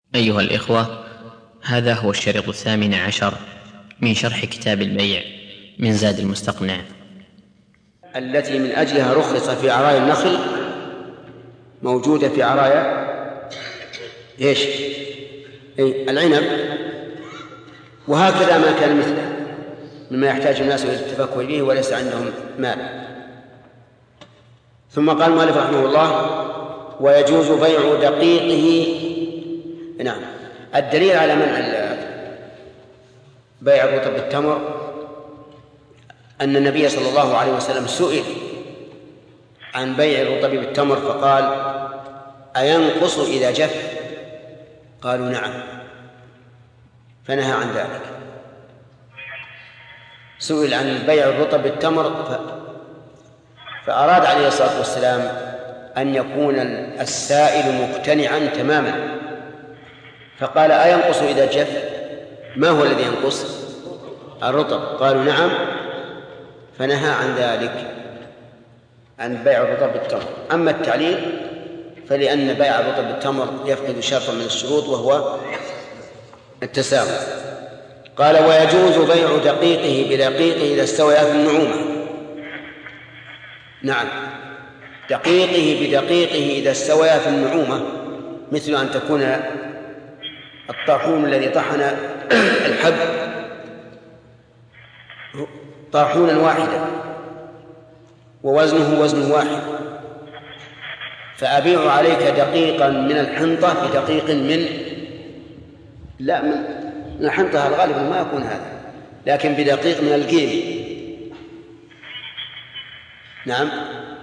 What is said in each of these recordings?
أيها الإخوة، هذا هو الشريط 18 من شرح كتاب البيع من زاد المستقنع، التي من أجلها رخص في عرايا النخل موجودة في عرايا العنب، وهكذا ما كان مثله مما يحتاج الناس إلى التفكه به وليس عندهم مال. ثم قال المؤلف رحمه الله: ويجوز بيع دقيقه. نعم، الدليل على منع بيع الرطب بالتمر أن النبي صلى الله عليه وسلم سئل عن بيع الرطب بالتمر فقال: أينقص إذا جف؟ قالوا: نعم، فنهى عن ذلك. سئل عن بيع الرطب بالتمر فأراد عليه الصلاة والسلام أن يكون السائل مقتنعا تماما، فقال: أينقص إذا جف؟ ما هو الذي ينقص؟ الرطب. قالوا: نعم، فنهى عن ذلك، عن بيع الرطب بالتمر. أما التعليل فلأن بيع الرطب بالتمر يفقد شرطا من الشروط وهو التساوي. قال: ويجوز بيع دقيقه بدقيقه إذا استويا في النعومة. نعم، دقيقه بدقيقه إذا استويا في النعومة، مثل أن تكون الطاحون الذي طحن الحب طاحونا واحدا ووزنه وزن واحد، فأبيع عليك دقيقا من الحنطة بدقيق من الحنطة الغالب ما يكون هذا، لكن بدقيق من القيم. نعم،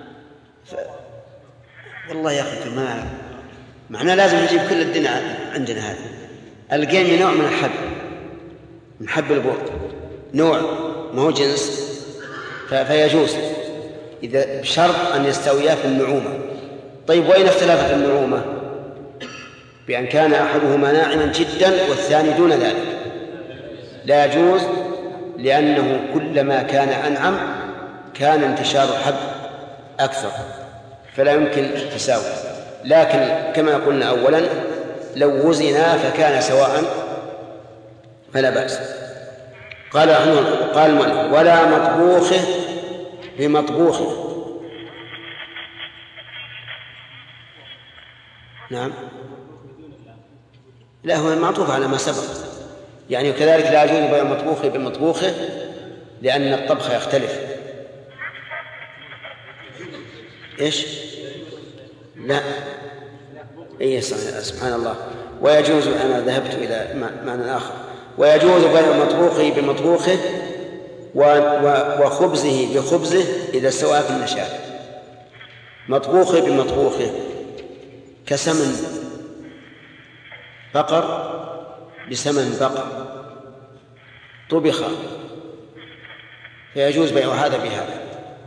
والله يا أخي ما معناه لازم نجيب كل الدنيا عندنا. هذا القيم نوع من الحب، من حب البرد، نوع ما هو جنس، فيجوز إذا بشرط أن يستويا في النعومة. طيب، وإن اختلفت النعومة بأن كان أحدهما ناعما جدا والثاني دون ذلك؟ لا يجوز، لأنه كلما كان أنعم كان انتشار الحب أكثر، فلا يمكن التساوي. لكن كما قلنا أولا، لو وزنا فكان سواء فلا بأس. قال المؤلف: ولا مطبوخه بمطبوخه. نعم، لا، هو معطوف على ما سبق، يعني كذلك لا يجوز بيع مطبوخه بمطبوخه لأن الطبخ يختلف. لا، سبحان الله. ويجوز، أنا ذهبت إلى معنى آخر. ويجوز بيع مطبوخه بمطبوخه وخبزه بخبزه إذا استوى في النشاء. مطبوخه بمطبوخه كسمن بقر بسمن بقر طبخ، فيجوز بيع هذا بهذا،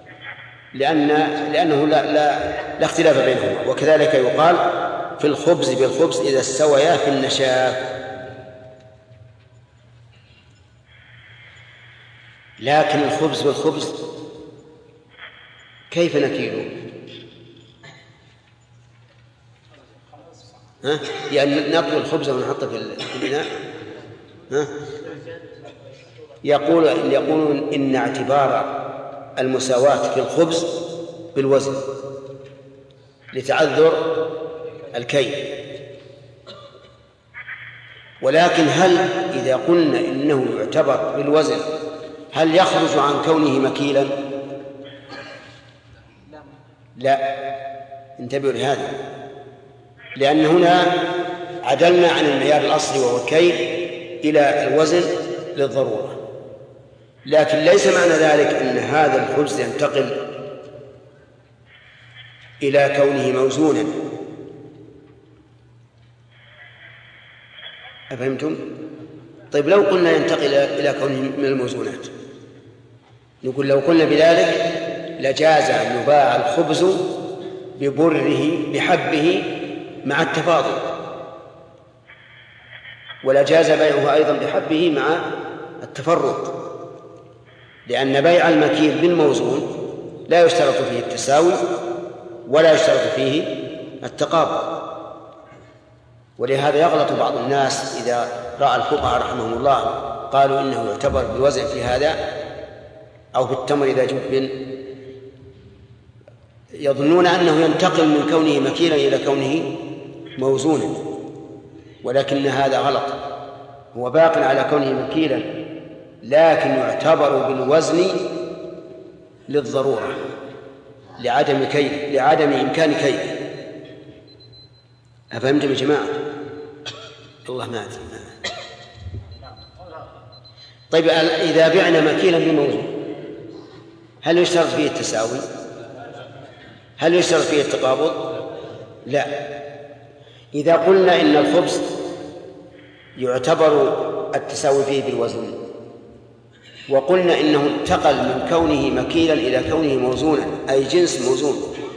لأنه لا اختلاف بينهما. وكذلك يقال في الخبز بالخبز إذا استويا في النشاء. لكن الخبز بالخبز كيف نكيله؟ يعني نطوي الخبز ونحطه في الإناء؟ يقولون إن اعتبار المساواة في الخبز بالوزن لتعذر الكيل. ولكن هل إذا قلنا إنه يعتبر بالوزن هل يخرج عن كونه مكيلا؟ لا، انتبهوا لهذا، لأن هنا عدلنا عن المعيار الأصلي وهو الكيل إلى الوزن للضرورة. لكن ليس معنى ذلك أن هذا الخبز ينتقل إلى كونه موزونا. أفهمتم؟ طيب، لو قلنا ينتقل إلى كونه من الموزونات، نقول لو قلنا بذلك لجاز أن يباع الخبز ببره بحبه مع التفاضل، ولجاز بيعه أيضا بحبه مع التفرق، لأن بيع المكيل بالموزون لا يشترط فيه التساوي ولا يشترط فيه التقابل. ولهذا يغلط بعض الناس إذا رأى الفقهاء رحمهم الله قالوا إنه يعتبر بالوزن في هذا أو في التمر إذا جب، يظنون أنه ينتقل من كونه مكيلا إلى كونه موزونا، ولكن هذا غلط، هو باق على كونه مكيلا لكن يعتبر بالوزن للضرورة لعدم إمكان كيله. أفهمتم يا جماعة؟ الله ما أدري. طيب إذا بعنا مكيلا بموزون هل يشترط فيه التساوي؟ هل يشترط فيه التقابض؟ لا. إذا قلنا إن الخبز يعتبر التساوي فيه بالوزن وقلنا إنه انتقل من كونه مكيلا إلى كونه موزونا أي جنس موزون،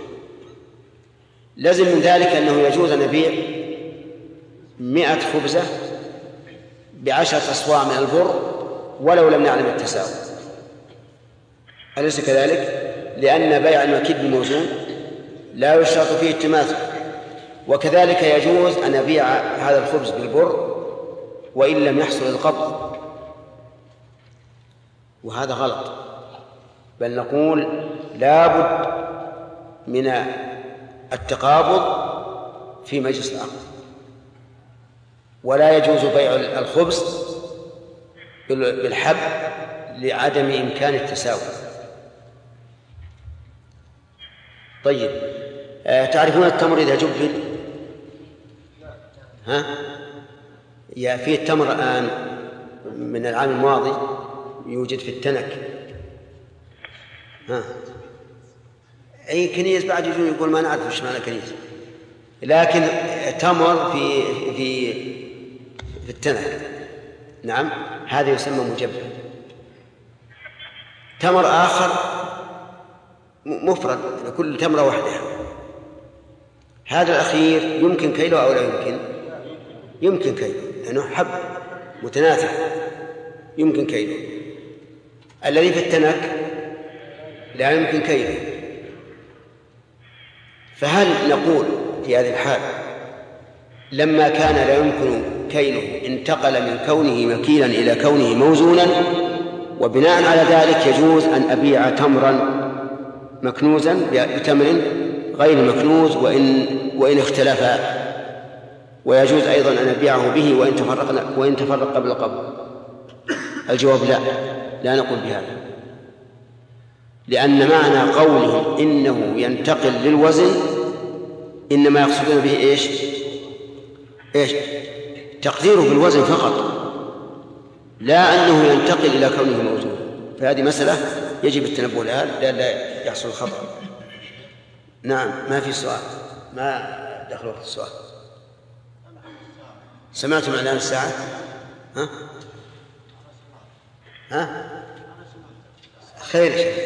لازم من ذلك أنه يجوز أن نبيع 100 خبزة ب10 أصواع من البر ولو لم نعلم التساوي، أليس كذلك؟ لأن بيع المكيل بالموزون لا يشترط فيه التماثل، وكذلك يجوز أن أبيع هذا الخبز بالبر وإن لم يحصل القبض، وهذا غلط، بل نقول لا بد من التقابض في مجلس العقد، ولا يجوز بيع الخبز بالحب لعدم إمكان التساوي. طيب، تعرفون التمر إذا جبل؟ في التمر الآن من العام الماضي يوجد في التنك. أي كنيس بعد يجون يقول ما نعرف إيش معنى كنيس، لكن تمر في التنك، نعم، هذا يسمى مجبل. تمر آخر مفرد، كل تمرة وحدها، هذا الأخير يمكن كيله أو لا يمكن؟ يمكن كيله لأنه حب متناثر يمكن كيله. الذي في التنك لا يمكن كيله. فهل نقول في هذه الحال لما كان لا يمكن كيله انتقل من كونه مكيلا إلى كونه موزونا، وبناء على ذلك يجوز أن أبيع تمرا مكنوزا بتمر غير مكنوز وإن اختلفا، ويجوز أيضا أن أبيعه به وإن تفرق قبل القبض؟ الجواب لا نقول بهذا، لأن معنى قوله إنه ينتقل للوزن إنما يقصدون به إيش؟ تقديره بالوزن فقط، لا أنه ينتقل إلى كونه موزون. فهذه مسألة يجب التنبه لها لا يحصل الخطأ. نعم، ما في سؤال، ما دخل وقت السؤال. سمعتم إعلان الساعة؟ ها؟ خير يا شيخ.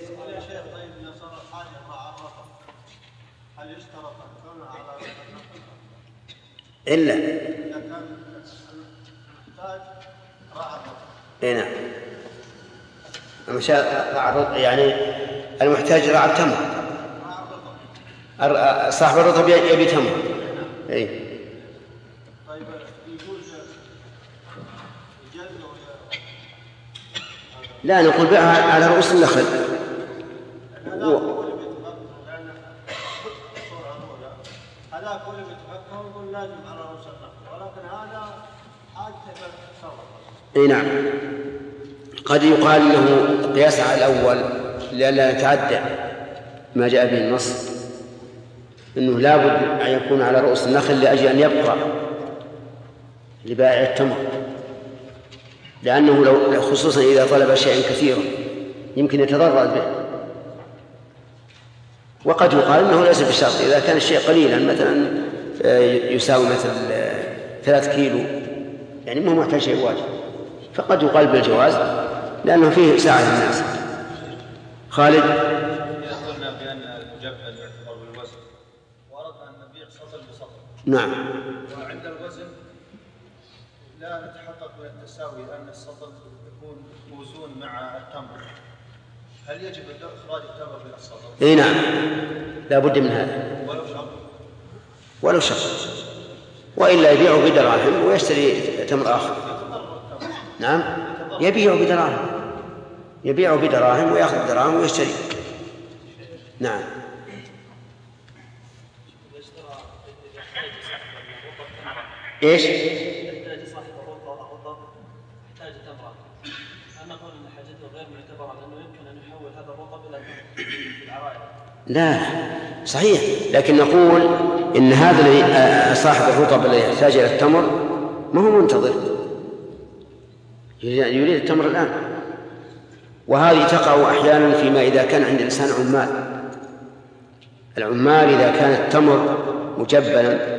إلا نعم، يعني المحتاج راعى التمر، صاحب الرطب يبي تمر. لا، نقول بيعها على رؤوس النخل. هذا كل يتفكر يقول لازم على رؤوس النخل، ولكن هذا حاجة بالتصرف. نعم، قد يقال له قياس على الأول لئلا يتعدى ما جاء به النص، إنه لا بد أن يكون على رؤوس النخل لأجل أن يبقى لبائع التمر، لأنه لو خصوصا إذا طلب شيئا كثيرا يمكن يتضرر به. وقد يقال إنه ليس بشرط، إذا كان الشيء قليلا مثلا يساوي مثل 3 كيلو، يعني ما هو محتاج شيء واجب، فقد يقال بالجواز لأنه فيه ساعة للناس. خالد، إذا قلنا بأن المجبل يعتبر بالوزن وأردنا أن نبيع سطل بسطل، نعم، وعند الوزن لا نتحقق من التساوي لأن السطل يكون موزون مع التمر، هل يجب إخراج التمر من السطل؟ نعم، لا بد من هذا ولو شرط. وإلا يبيعه بدراهم ويشتري تمر آخر. نعم، يبيعه بدراهم ويأخذ دراهم ويشتري. نعم. ايش؟ يحتاج صاحب الرطب يحتاج تمرة، هل نقول ان حاجته غير معتبرة لانه يمكن ان يحول هذا الرطب الى العرائض؟ لا صحيح، لكن نقول ان هذا صاحب الرطب الذي يحتاج الى التمر ما هو منتظر، يريد التمر الان. وهذه تقع احيانا فيما اذا كان عند الانسان العمال اذا كان التمر مجبلا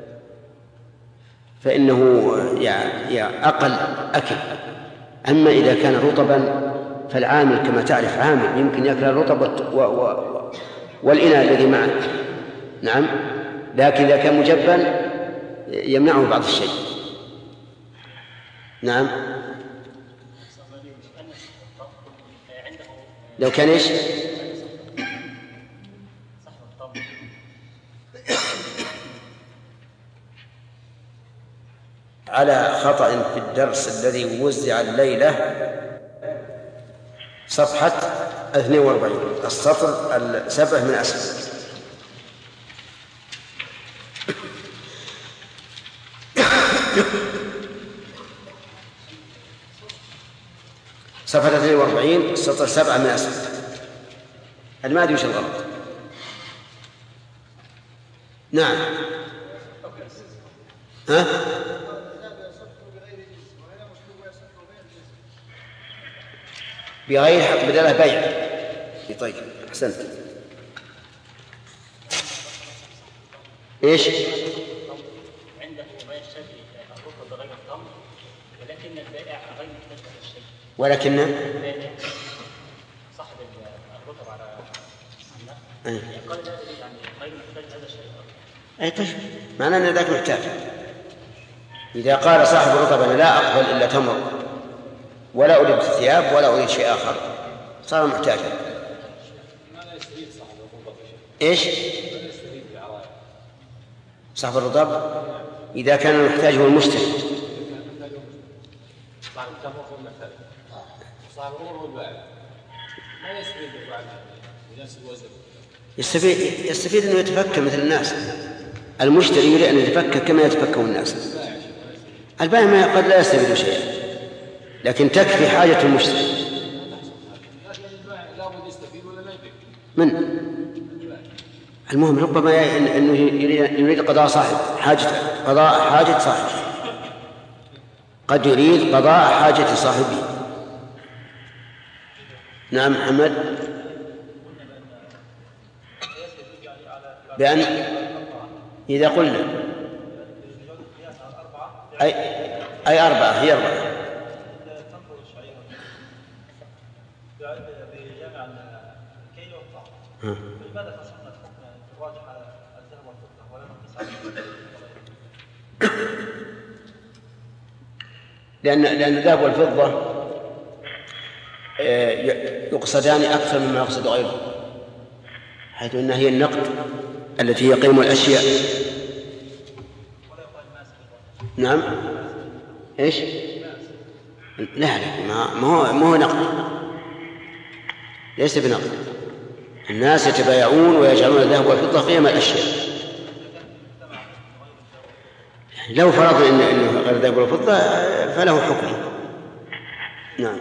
فإنه أقل أكل. أما إذا كان رطبا فالعامل كما تعرف عامل يمكن يأكل الرطب والإناء الذي معه. نعم، لكن إذا كان مجبل يمنعه بعض الشيء. نعم، لو كان إيش؟ على خطأ في الدرس الذي وزع الليلة صفحة 42 السطر 7 من أسفل. صفحة 42 السطر 7 من أسفل. ما أدري وش الغلط. نعم. ها؟ بغير حق بدله بيع. طيب أحسنت. إيش؟ عنده ما يشتري الرطب بغير التمر ولكن البائع غير محتاج هذا الشيء. ولكن صاحب الرطب على قال لا يعني غير محتاج هذا الشيء. أي طيب، معناه أن ذاك محتاج. إذا قال صاحب الرطب أنا لا أقبل إلا تمر ولا أريد ثياب ولا أريد شيء آخر صار محتاجا. إيش؟ صاحب الرطب إذا كان المحتاج هو المشتري. يستفيد أنه يتفكر مثل الناس. المشتري يريد أن يتفكر كما يتفكر الناس. البائع قد لا يستفيد شيئا لكن تكفي حاجة المشتري. من المهم ربما أنه يريد قضاء صاحب حاجة، قضاء حاجة صاحب، قد يريد قضاء حاجة صاحبه. نعم محمد. بأن إذا قلنا أي أربعة هي أربعة. لماذا فصلنا الحكم الراجح على الذهب والفضة ولم نقص على لأن الذهب والفضة يقصدان أكثر مما يقصد غيره، حيث أنها هي النقد التي هي قيم الأشياء. نعم. إيش؟ لا ما هو نقد، ليس بنقد. الناس يتبايعون ويجعلون الذهب والفضة قيم الأشياء. لو فرضنا إنه غير الذهب والفضة فله حكم. نعم.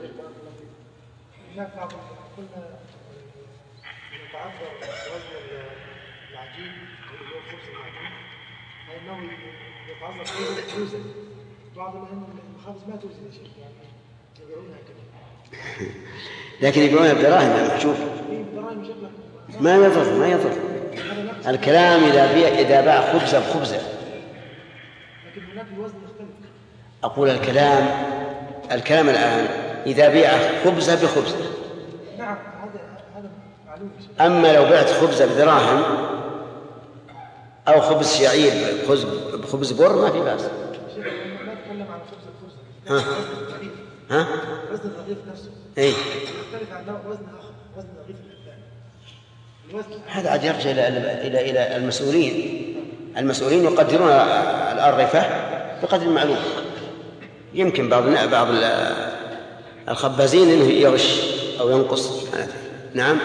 هناك بعض قلنا يتعذر وزن العجين اللي هو خبز العجين لأنه يتعذر توزن. بعض المخابز ما توزن شيء يعني يبيعونها كذا. لكن يبيعونها بدراهم يا محجوب. ما يضر. الكلام إذا باع خبزة بخبزة. لكن هناك الوزن يختلف. أقول الكلام الآن إذا بيع خبزة بخبزة. نعم هذا معلوم. أما لو بعت خبزة بدراهم أو خبز شعير بخبز بر ما في بأس. ما نتكلم عن خبز ها؟ وزن الرغيف نفسه. إيه. يختلف عن وزن آخر، وزن الرغيف الثاني. هذا عاد يرجع إلى المسؤولين المسؤولين يقدرون الأرغفة بقدر المعلوم. يمكن بعض الخبازين انه يغش او ينقص. نعم.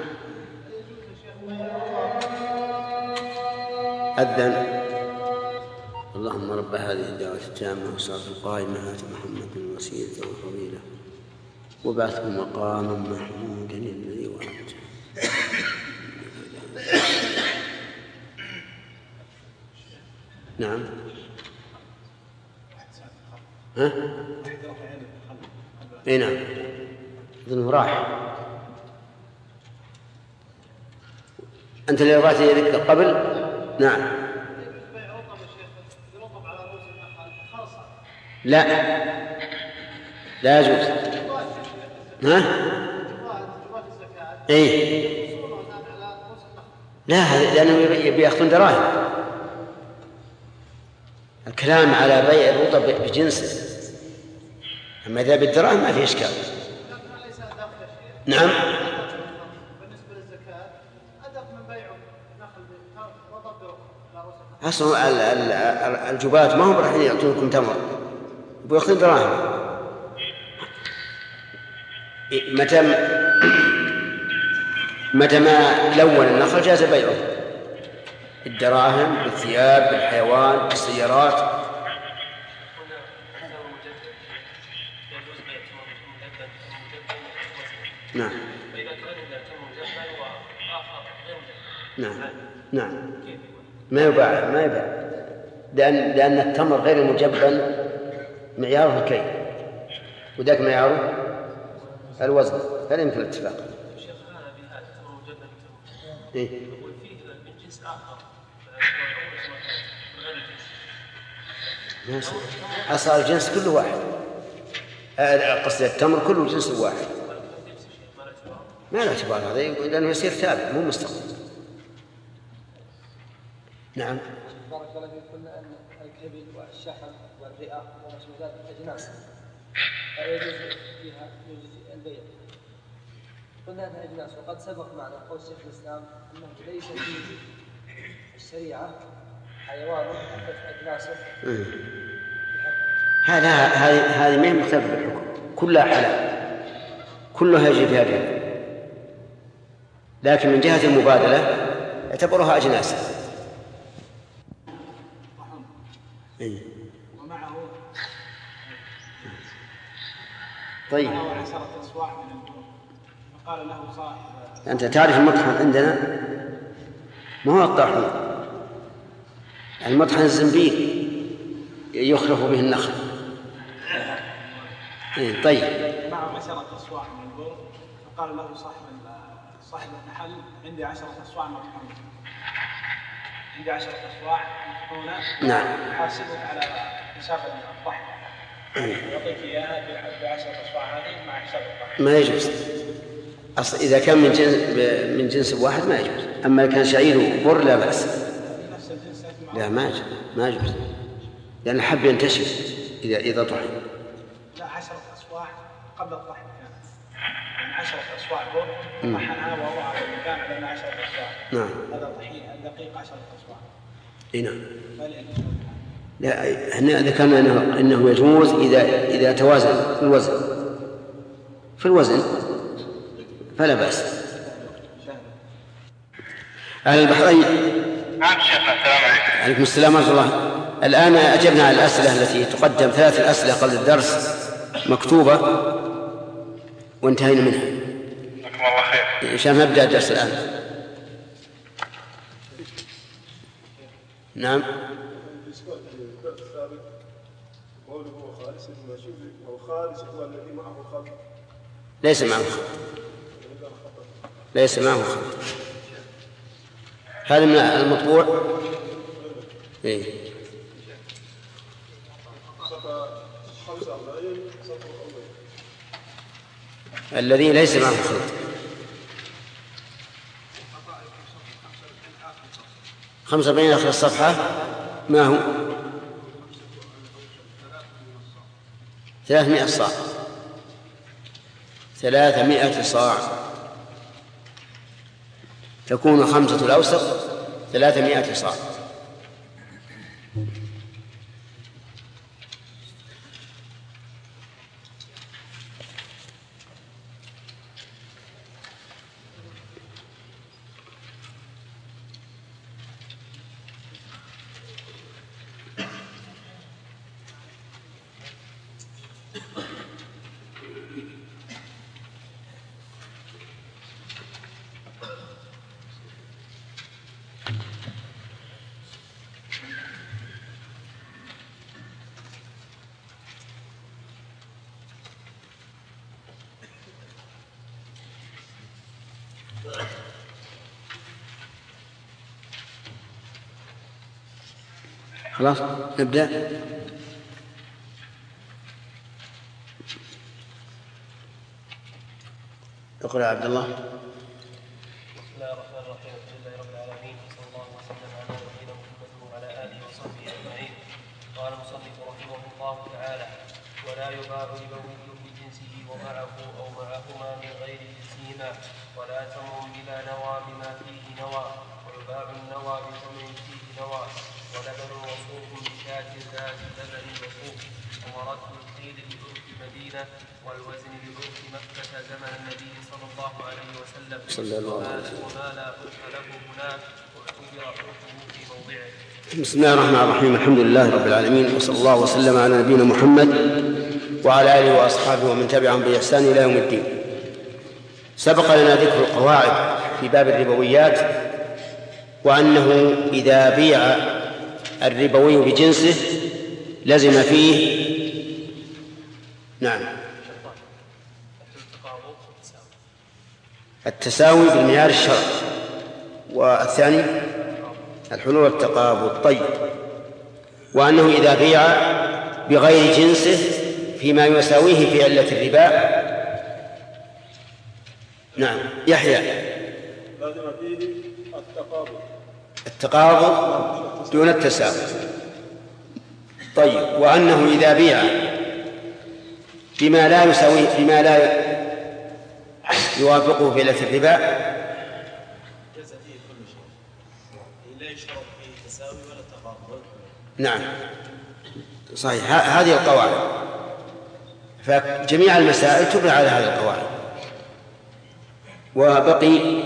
أذن. اللهم رب هذه الدعوة التامة والصلاة القائمة آت محمد الوسيلة والفضيلة وبعثه مقاما محمودا الذي وعدته. نعم. ها؟ اي نعم. اذنه راح. انت اللي رفعت يدك قبل. نعم. لا لا يجوز. ها؟ ايه لا، لانه بياخذون دراهم. الكلام على بيع الرطب بجنسه، أما إذا بالدراهم ما في إشكال. نعم. بالنسبة للزكاة أدق من بيع نخل رطب برطب. أصلا الجبات ما هم راح يعطونكم تمر، بيأخذون دراهم. متى ما لون النخل جاز بيعه، الدراهم، بالثياب، بالحيوان، بالسيارات. نعم. نعم. نعم. ما يباع لأن التمر غير المجبن معياره الكيل، وذاك معياره الوزن، فلا يمكن الاتفاق. إيه؟ أصل الجنس كله واحد، قصد التمر كله جنس واحد، ما له اعتبار هذا، لأنه يصير تابع مو مستقل. نعم. بارك الله فيك. قلنا أن الكبد والشحم والرئة ومشمولات الأجناس لا يجوز فيها البيع. قلنا أنها أجناس، وقد سبق معنا قول شيخ الإسلام أنه ليس في الشريعة حيوان أجناسه. هذه ما هي مختلفة بالحكم، كلها حلال، كلها يجري فيها الربا، لكن من جهة المبادلة اعتبرها أجناس. ومعه طيب. 10 أصواع من البر، فقال له صاحب. أنت تعرف المطحن عندنا ما هو الطاحون، المطحن الزنبيل يخلف به النخل. طيب. معه 10 أصواع من البر، فقال له صاحب المحل عندي 10 أصواع مطحونة، عندي 10 أصواع مطحونة. نعم. حاسبك على حساب الطحن، يعطيك إياها ب10 أصواع هذه مع حساب الطحن. ما يجوز أصلا إذا كان من جنس واحد ما يجوز، أما كان شعير بر لا بأس. لا ما يجوز لأن الحب ينتشر إذا طحن. لا 10 أصواع قبل الطحن كانت، يعني 10 أصواع بر طحنها وهو على المكان على 10 أصواع. نعم. هذا طحين دقيق 10 أصواع. نعم. لا ذكرنا إنه يجوز إذا توازن في الوزن فلا بأس. أهل البحرين. نعم شيخنا. السلام عليكم. عليكم السلام ورحمة الله. الآن أجبنا على الأسئلة التي تقدم، 3 أسئلة قبل الدرس مكتوبة وانتهينا منها. جزاكم الله خير. عشان نبدأ الدرس الآن. نعم. ليس معه خط. هذا من المطبوع. إيه؟ الذي ليس معه خط 45 آخر الصفحة. ما هو 300 صاع. 300 صاع تكون 5 الأوسط 300 صاع. خلاص نبدأ. اقرأ عبد الله. بسم الله الرحمن الرحيم. الحمد لله رب العالمين، صلى الله وسلم على نبينا محمد وعلى اله وصحبه اجمعين. قال المصنف رحمه الله تعالى: ولا يباع ربوي بجنسه ومعه او معهما من غير جنسهما، ولا تمر بلا نوى بما فيه نوى، ويباع النوى بثمن فيه نوى، ولبن وصوف بشاة ذات لبن وصوف، ومرد الخيل بأرض مدينة، والوزن بأرض مكة زمن النبي صلى الله عليه وسلم، وما لا أرث له هناك واعتبر حكمه في موضعه. بسم الله الرحمن الرحيم. الحمد لله رب العالمين، وصلى الله وسلم على نبينا محمد وعلى آله وأصحابه ومن تبعهم بإحسان إلى يوم الدين. سبق لنا ذكر القواعد في باب الربويات، وأنه إذا بيع الربوي بجنسه لزم فيه التساوي بالمعيار الشرعي، والثاني الحلول والتقابض. طيب، وأنه إذا بيع بغير جنسه فيما يساويه في علة الربا. نعم يحيى. لازم فيه التقابض دون التساوي. طيب، وأنه إذا بيع بما لا يساويه، بما لا يوافقه في علة الربا، جاز فيه كل شيء، لا يشترط فيه تساوي ولا تقابض. نعم صحيح، هذه القواعد، فجميع المسائل تبنى على هذه القواعد. وبقي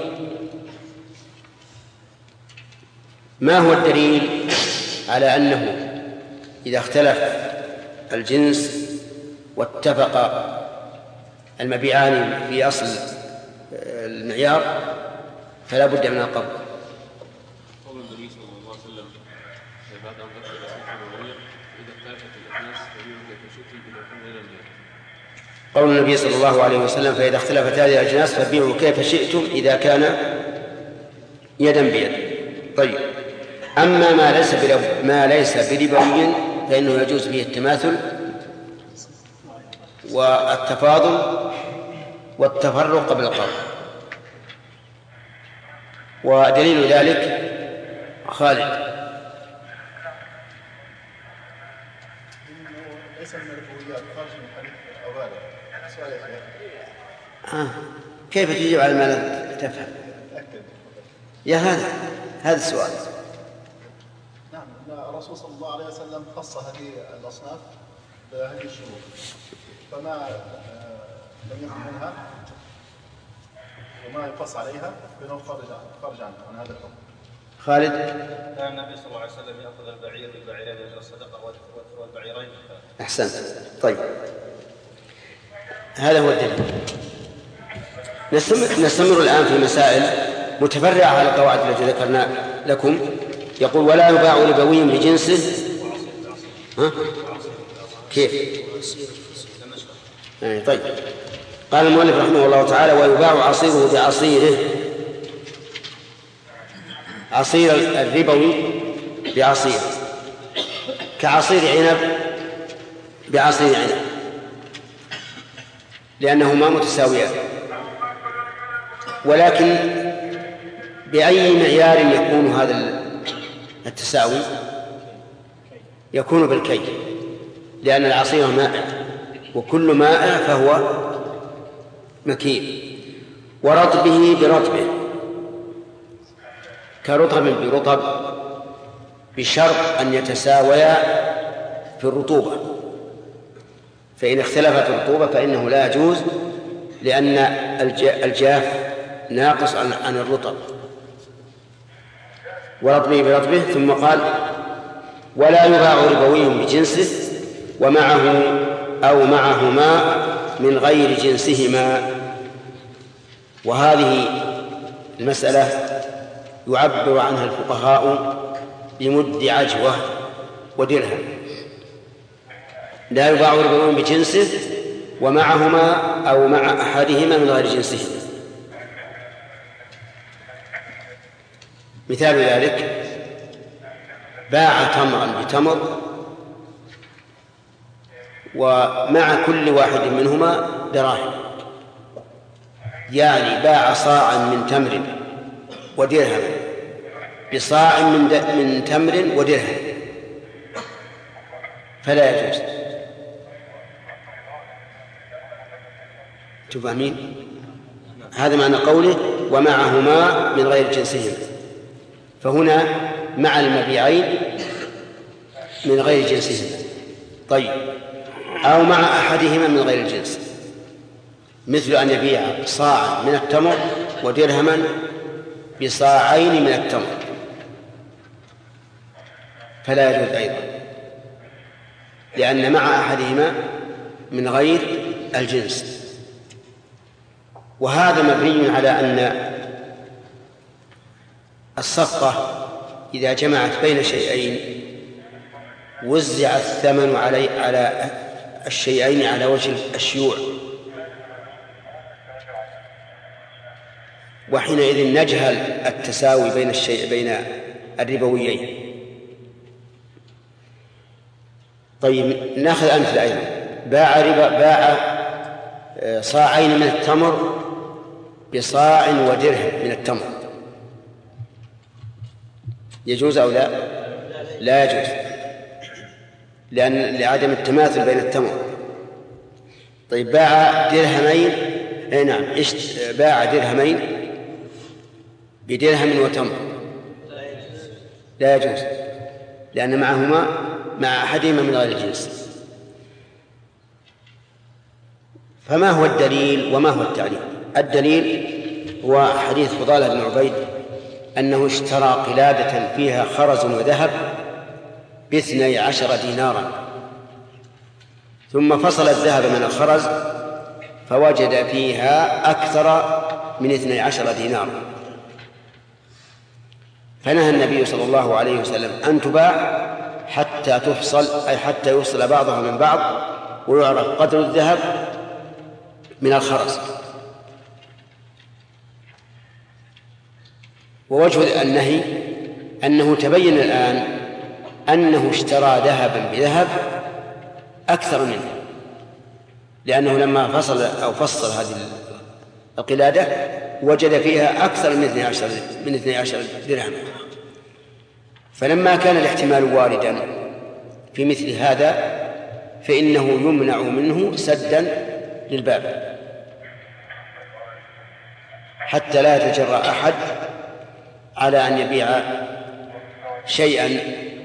ما هو الدليل على أنه إذا اختلف الجنس واتفق المبيعان في أصل المعيار فلا بد من القبض؟ قول النبي صلى الله عليه وسلم بعد أن ذكر الربوية: إذا اختلفت الأجناس فبيعوا كيف شئتم إذا كنا لم يكن. قول النبي صلى الله عليه وسلم: فإذا اختلفت هذه الأجناس فبيعوا كيف شئتم إذا كان يدا بيد. طيب، أما ما ليس بربوي فإنه يجوز فيه التماثل والتفاضل والتفرق قبل القبض. ودليل ذلك خالد. ليس من الربويات خارج من حديث أوالد. سؤال يا أخي. كيف تجيب على ما لا تفهم؟ يا هذا السؤال. نعم، الرسول صلى الله عليه وسلم خص هذه الأصناف بهذه الشروط، فما لم يكن منها وما يقص عليها فإنه خارج عن هذا الحكم. خالد. كان النبي صلى الله عليه وسلم يأخذ البعير بالبعيرين من الصدقة والبعيرين. أحسنت. طيب، هذا هو الدليل. نستمر الآن في مسائل متفرعة على القواعد التي ذكرنا لكم. يقول: ولا يباع ربوي بجنسه. كيف؟ طيب، قال المؤلف رحمه الله تعالى: ويباع عصيره بعصيره، عصير الربوي بعصير، كعصير عنب بعصير عنب، لأنهما متساويان. ولكن بأي معيار يكون هذا التساوي؟ يكون بالكي، لأن العصير مائع، وكل مائع فهو مكيل. ورطبه برطبه، كرطب برطب، بشرط أن يتساويا في الرطوبة، فإن اختلفت الرطوبة فإنه لا يجوز، لأن الجاف ناقص عن الرطب. ورطبه برطبه. ثم قال: ولا يباع ربوي بجنسه ومعه أو معهما من غير جنسهما. وهذه المسألة يعبر عنها الفقهاء بمد عجوة ودرهم. لا يباع ربوي بجنسه ومعهما أو مع أحدهما من غير جنسه. مثال ذلك باع تمرا بتمر ومع كل واحد منهما دراهم، يعني باع صاعا من تمر ودرهم بصاع من تمر ودرهم، فلا يجوز. تفهمين؟ هذا معنى قوله ومعهما من غير جنسهم، فهنا مع المبيعين من غير جنسهم. طيب، أو مع أحدهما من غير الجنس، مثل أن يبيع صاعا من التمر ودرهما بصاعين من التمر، فلا يجوز أيضا، لأن مع أحدهما من غير الجنس. وهذا مبني على أن الصفقة إذا جمعت بين شيئين وزع الثمن على الشيئين على وجه الشيوع، وحينئذ نجهل التساوي بين الربويين. طيب، نأخذ أمثلة أيضا. باع صاعين من التمر بصاع ودرهم من التمر، يجوز أو لا؟ لا يجوز، لعدم التماثل بين التمر. طيب، باع درهمين، باع درهمين بدرهم وتمر، لا يجوز، لأن مع أحدهما من غير الجنس. فما هو الدليل وما هو التعليل؟ الدليل هو حديث فضالة بن عبيد أنه اشترى قلادة فيها خرز وذهب ب12 دينارا، ثم فصل الذهب من الخرز فوجد فيها أكثر من 12 دينارا، فنهى النبي صلى الله عليه وسلم أن تباع حتى تفصل، أي حتى يفصل بعضها من بعض ويعرف قدر الذهب من الخرز. ووجه النهي أنه تبين الآن أنه اشترى ذهبا بذهب أكثر منه، لأنه لما فصل هذه القلادة وجد فيها أكثر من 12 درهم. فلما كان الاحتمال واردا في مثل هذا فإنه يمنع منه سدا للباب، حتى لا يتجرأ أحد على أن يبيع شيئا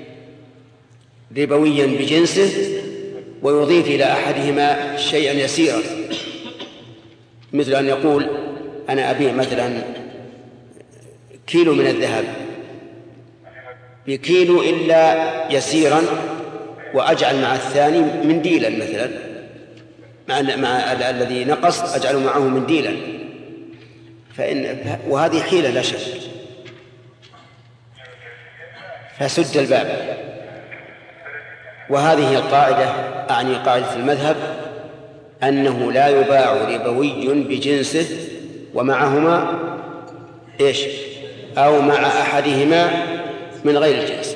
ربويا بجنسه ويضيف إلى أحدهما شيئا يسيرا، مثل أن يقول أنا أبيع مثلا كيلو من الذهب بكيلو إلا يسيرا وأجعل مع الثاني منديلا مثلا، مع الذي نقص أجعل معه منديلا، وهذه حيلة لا شك، فسد الباب. وهذه القاعدة أعني قاعدة المذهب أنه لا يباع ربوي بجنسه ومعهما أو مع أحدهما من غير الجنس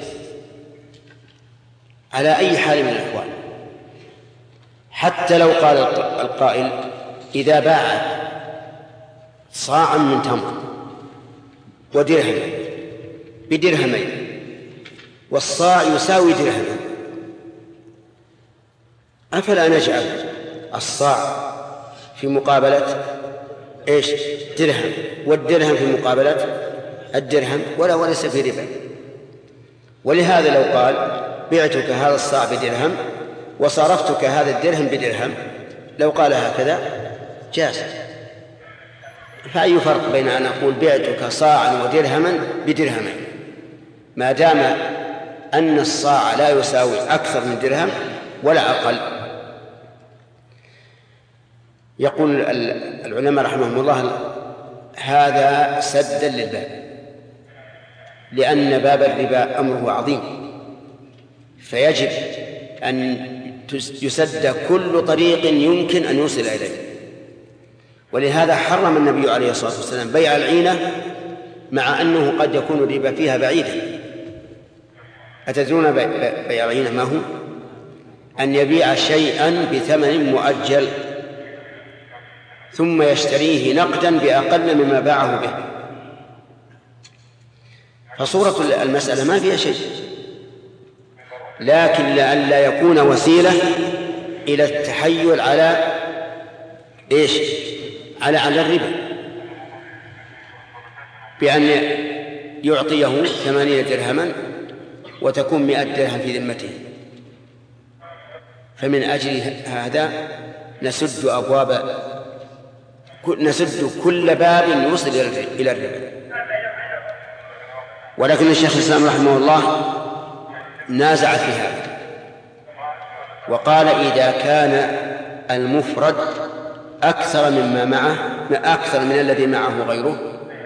على أي حال من الأحوال. حتى لو قال القائل إذا باع صاعا من تمر ودرهم بدرهمين والصاع يساوي درهما، أفلا نجعل الصاع في مقابلة درهم والدرهم في مقابلة الدرهم وليس في ربا؟ ولهذا لو قال بعتك هذا الصاع بدرهم وصرفتك هذا الدرهم بدرهم، لو قال هكذا جاز. فأي فرق بين أن أقول بعتك صاعا ودرهما بدرهمين ما دام أن الصاع لا يساوي أكثر من درهم ولا أقل؟ يقول العلماء رحمهم الله هذا سدا للباب، لأن باب الربا أمره عظيم، فيجب أن يسد كل طريق يمكن أن يوصل إليه. ولهذا حرم النبي عليه الصلاة والسلام بيع العينة مع أنه قد يكون الربا فيها بعيدا. أتدرون بيع العينة ما هو؟ أن يبيع شيئا بثمن مؤجل ثم يشتريه نقدا بأقل مما باعه به. فصورة المسألة ما فيها شيء، لكن لئلا يكون وسيلة إلى التحيل على إيش؟ على الربا، بأن يعطيه 80 درهما وتكون 100 درهم في ذمته. فمن أجل هذا نسد كل باب يوصل إلى الربا. ولكن الشيخ الإسلام رحمه الله نازع في هذا وقال إذا كان المفرد أكثر من الذي معه غيره،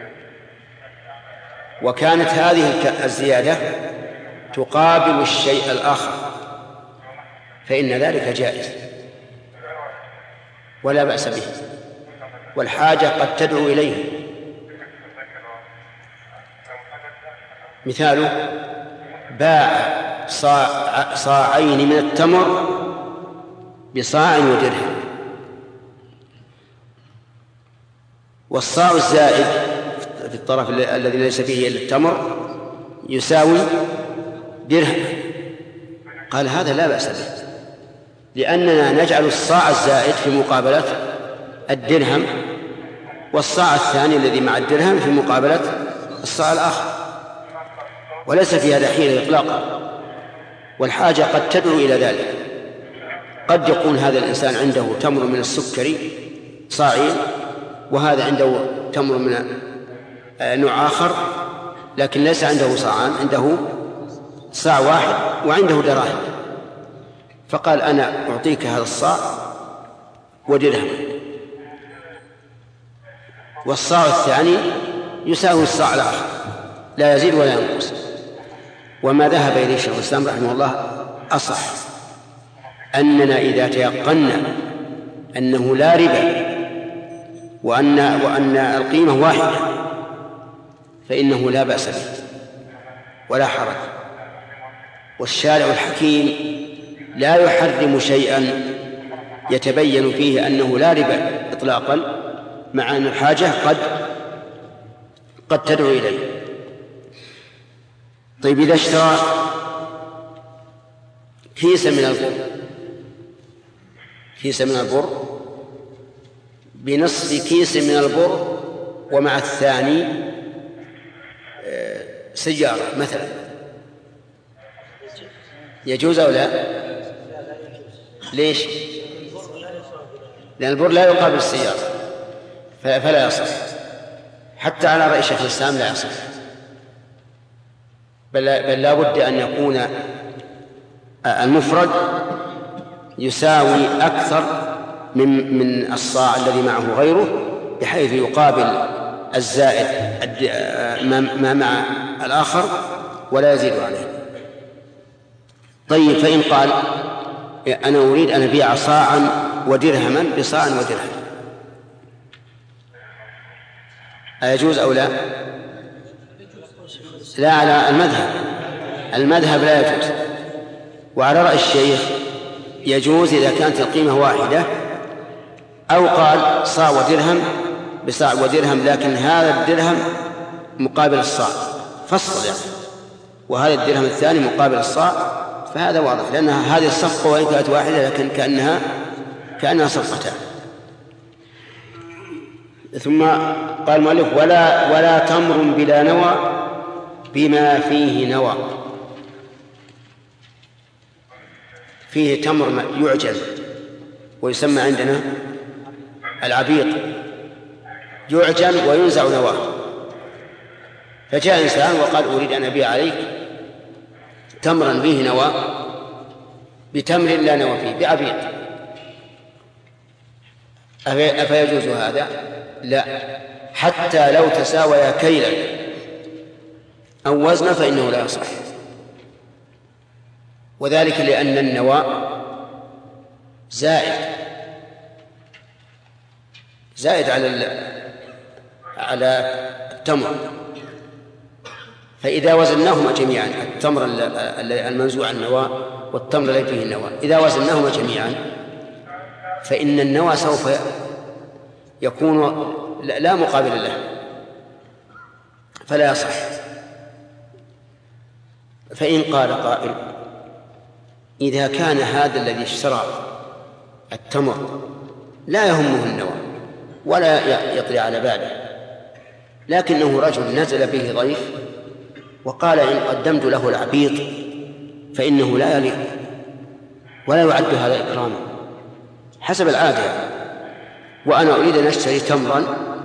وكانت هذه الزيادة تقابل الشيء الآخر، فإن ذلك جائز ولا بأس به، والحاجة قد تدعو إليه. مثاله باع صاعين من التمر بصاع ودرهم، والصاع الزائد في الطرف الذي ليس فيه إلا التمر يساوي درهم. قال هذا لا بأس به، لأننا نجعل الصاع الزائد في مقابلة الدرهم، والصاع الثاني الذي مع الدرهم في مقابلة الصاع الآخر، وليس في هذا حيلة إطلاقا، والحاجة قد تدعو إلى ذلك. قد يكون هذا الإنسان عنده تمر من السكر صاعين، وهذا عنده تمر من نوع آخر، لكن ليس عنده صاعان، عنده صاع واحد وعنده دراهم، فقال أنا أعطيك هذا الصاع ودرهم، والصاع الثاني يساوي الصاع الآخر لا يزيد ولا ينقص. وما ذهب إليه شيخ الإسلام رحمه الله أصح، أننا إذا تيقنا أنه لا ربا وأن القيمة واحدة فإنه لا بأس به ولا حرج. والشارع الحكيم لا يحرم شيئا يتبين فيه أنه لا ربا إطلاقا، مع أن الحاجة قد تدعو إليه. طيب إذا اشترى كيسا من البر بنصف كيس من البر ومع الثاني سيارة مثلا، يجوز أو لا؟ ليش؟ لأن البر لا يقابل السيارة فلا يصح، حتى على رأي شيخ الإسلام لا يصح، بل لا بد أن يكون المفرد يساوي أكثر من الصاع الذي معه غيره، بحيث يقابل الزائد ما مع الآخر ولا يزيد عليه. طيب فإن قال أنا أريد أن أبيع صاعا ودرهما بصاع ودرهم، أيجوز أو لا؟ لا، على المذهب لا يجوز، وعلى رأي الشيخ يجوز إذا كانت القيمة واحدة، أو قال صاع ودرهم بصاع ودرهم، لكن هذا الدرهم مقابل الصاع فصل يعني، وهذا الدرهم الثاني مقابل الصاع، فهذا واضح، لأن هذه الصفقة وإن كانت واحدة لكن كأنها صفقتان. ثم قال المؤلف ولا تمر بلا نوى بما فيه نوى. فيه تمر يعجن ويسمى عندنا العبيط، يعجن وينزع نواه، فجاء إنسان وقال أريد أن أبيع عليك تمرا فيه نوى بتمر لا نوى فيه بعبيط، أفيجوز هذا؟ لا، حتى لو تساويا كيلا أو وزنا فإنه لا يصح، وذلك لأن النوى زائد على التمر، فإذا وزناهما جميعا التمر المنزوع النواة والتمر الذي فيه النواة إذا وزناهما جميعا فإن النوى سوف يكون لا مقابل له فلا يصح. فإن قال قائل إذا كان هذا الذي اشترى التمر لا يهمه النوى ولا يطري على باله، لكنه رجل نزل به ضيف وقال إن قدمت له العبيط فإنه لا يليق ولا يعد هذا إكراما حسب العادة، وأنا أريد أن أشتري تمرا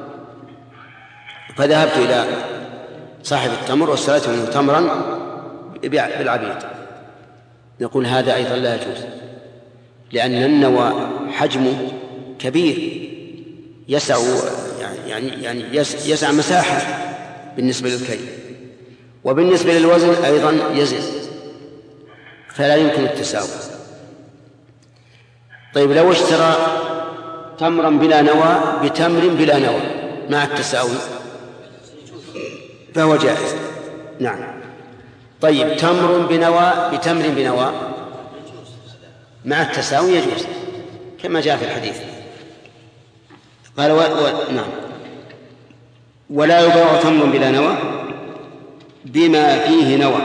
فذهبت إلى صاحب التمر واشتريت منه تمرا بالعبيط، نقول هذا أيضا لا يجوز، لأن النوى حجمه كبير يسع مساحة بالنسبة للكيل، وبالنسبة للوزن أيضا يزن، فلا يمكن التساوي. طيب لو اشترى تمرا بلا نوى بتمر بلا نوى مع التساوي فهو جائز. نعم. طيب تمر بنوى بتمر بنوى مع التساوي يجوز كما جاء في الحديث. قال نعم. ولا يباع تمر بلا نوى بما فيه نوى،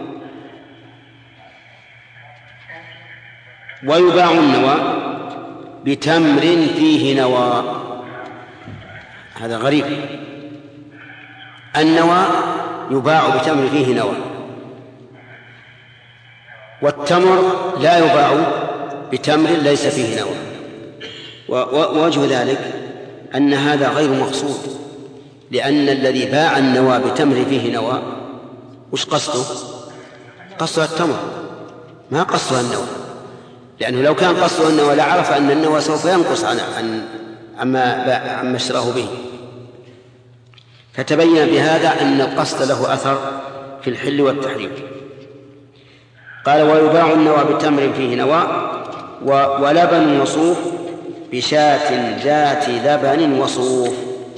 ويباع النوى بتمر فيه نوى. هذا غريب، النوى يباع بتمر فيه نوى، والتمر لا يباع بتمر ليس فيه نوى. ووجه ذلك أن هذا غير مقصود، لأن الذي باع النوى بتمر فيه نوى وش قصده؟ قصده التمر ما قصده النوى، لأنه لو كان قصده النوى لعرف أن النوى سوف ينقص عما اشتراه به، فتبين بهذا أن القصد له أثر في الحل والتحريم. قال ويباع النوى بتمر فيه نوى ولبن وصوف بشاة ذات لبن وصوف.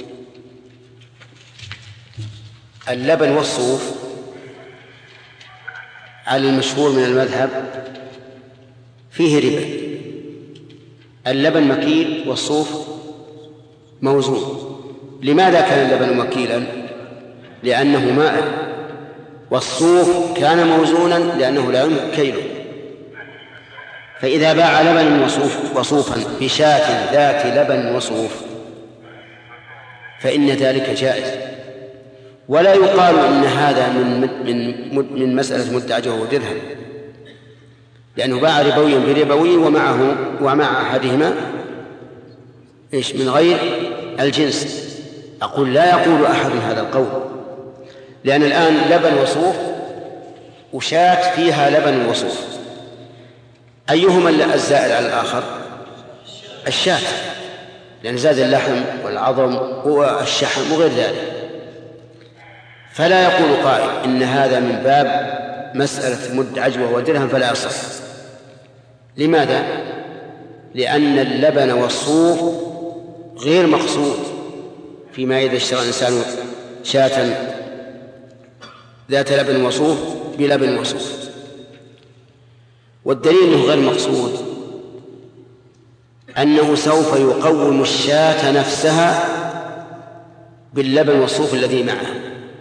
اللبن والصوف على المشهور من المذهب فيه ربا، اللبن مكيل والصوف موزون. لماذا كان اللبن مكيلا؟ لأنه ماء، والصوف كان موزونا لأنه لا يمكن كيله. فإذا باع لبن وصوفا بشاة ذات لبن وصوف فإن ذلك جائز، ولا يقال إن هذا من مسألة مدعجة ودرهم، لأنه باع ربوي بربوي ومع أحدهما من غير الجنس. أقول لا يقول أحد هذا القول، لأن الآن لبن وصوف وشاة فيها لبن وصوف، أيهما الزائد على الآخر؟ الشاة، لأن زاد اللحم والعظم والشحم وغير ذلك. فلا يقول قائل إن هذا من باب مسألة مد عجوة ودرهم فلا يصح. لماذا؟ لأن اللبن والصوف غير مقصود فيما إذا اشترى الإنسان شاة ذات لبن وصوف بلبن وصوف، والدليل أنه غير مقصود أنه سوف يقوم الشاة نفسها باللبن والصوف الذي معها،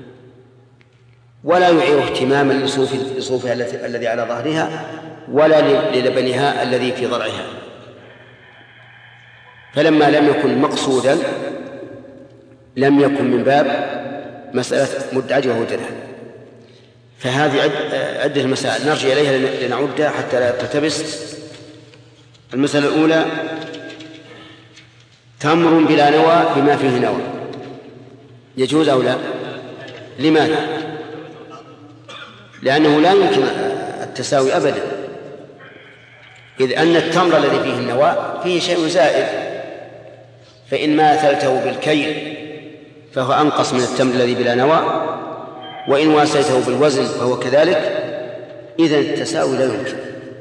ولا يعير اهتماما لصوفها الذي على ظهرها ولا للبنها الذي في ضرعها. فلما لم يكن مقصودا لم يكن من باب مسألة مدعجة وهو درهم. فهذه عدة مسائل نرجع إليها لنعودها حتى لا تلتبس. المسألة الأولى تمر بلا نوى بما فيه نوى يجوز أو لا؟ لماذا؟ لأنه لا يمكن التساوي أبدا، إذ أن التمر الذي فيه النوى فيه شيء زائد، فإن ماثلته بالكيل فهو أنقص من التمر الذي بلا نوى، وإن واسيته بالوزن فهو كذلك، إذن التساوي لا يمكن.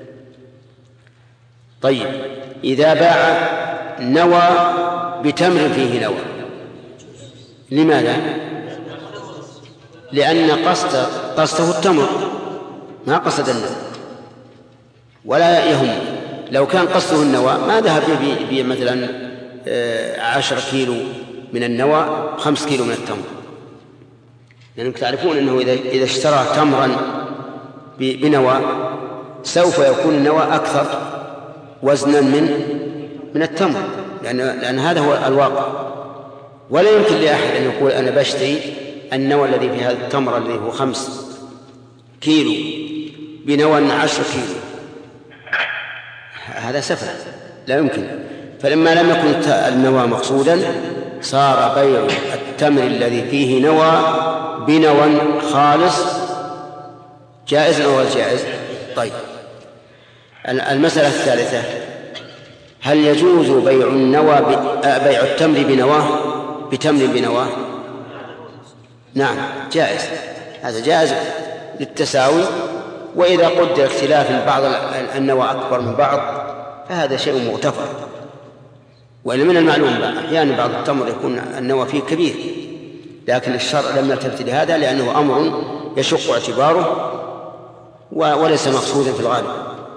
طيب إذا باع نوى بتمر فيه نوى لماذا؟ لأن قصده التمر، ما قصد النوى ولا يهم. لو كان قصده النوى ما ذهب مثلا 10 كيلو من النوى 5 كيلو من التمر، لأنكم تعرفون أنه إذا اشترى تمرا بنوى سوف يكون النوى أكثر وزنا من التمر، لأن هذا هو الواقع. ولا يمكن لأحد أن يقول أنا بشتري النوى الذي في هذا التمر الذي هو 5 كيلو بنوى 10 كيلو، هذا سفه لا يمكن. فلما لم يكن النوى مقصودا صار بيع التمر الذي فيه نوى بنوى خالص جائز أو غير جائز. طيب، المسألة الثالثة: هل يجوز بيع التمر بتمر بنواه؟ نعم جائز، هذا جائز للتساوي، وإذا قدر اختلاف بعض النوى أكبر من بعض فهذا شيء مغتفر. وإن من المعلوم أحيانا بعض التمر يكون النوى فيه كبير، لكن الشرع لم يلتفت لهذا لأنه أمر يشق اعتباره وليس مقصودا في الغالب.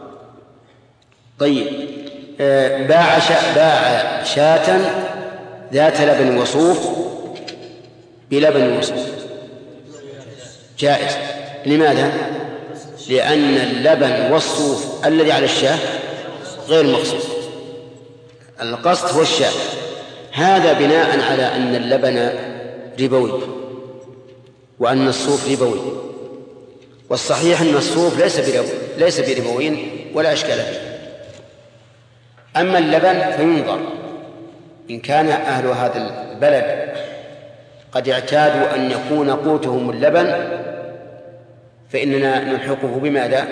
طيب، باع شاة ذات لبن وصوف بلبن وصوف، جائز. لماذا؟ لأن اللبن والصوف الذي على الشاة غير مقصود، القصد هو الشاة. هذا بناء على أن اللبن ربوي وأن الصوف ربوي، والصحيح أن الصوف ليس بربوي ولا أشكال فيه. أما اللبن فينظر، إن كان أهل هذا البلد قد اعتادوا أن يكون قوتهم اللبن فإننا نلحقه بماذا؟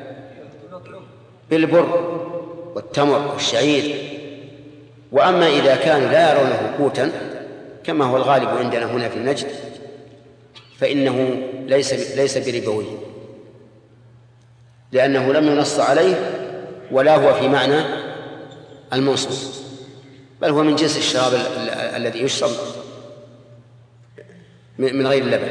بالبر والتمر والشعير. وأما إذا كانوا لا يرونه قوتا كما هو الغالب عندنا هنا في النجد فإنه ليس بربوي، لأنه لم ينص عليه ولا هو في معنى المنصوص، بل هو من جنس الشراب الذي يشرب من غير اللبن.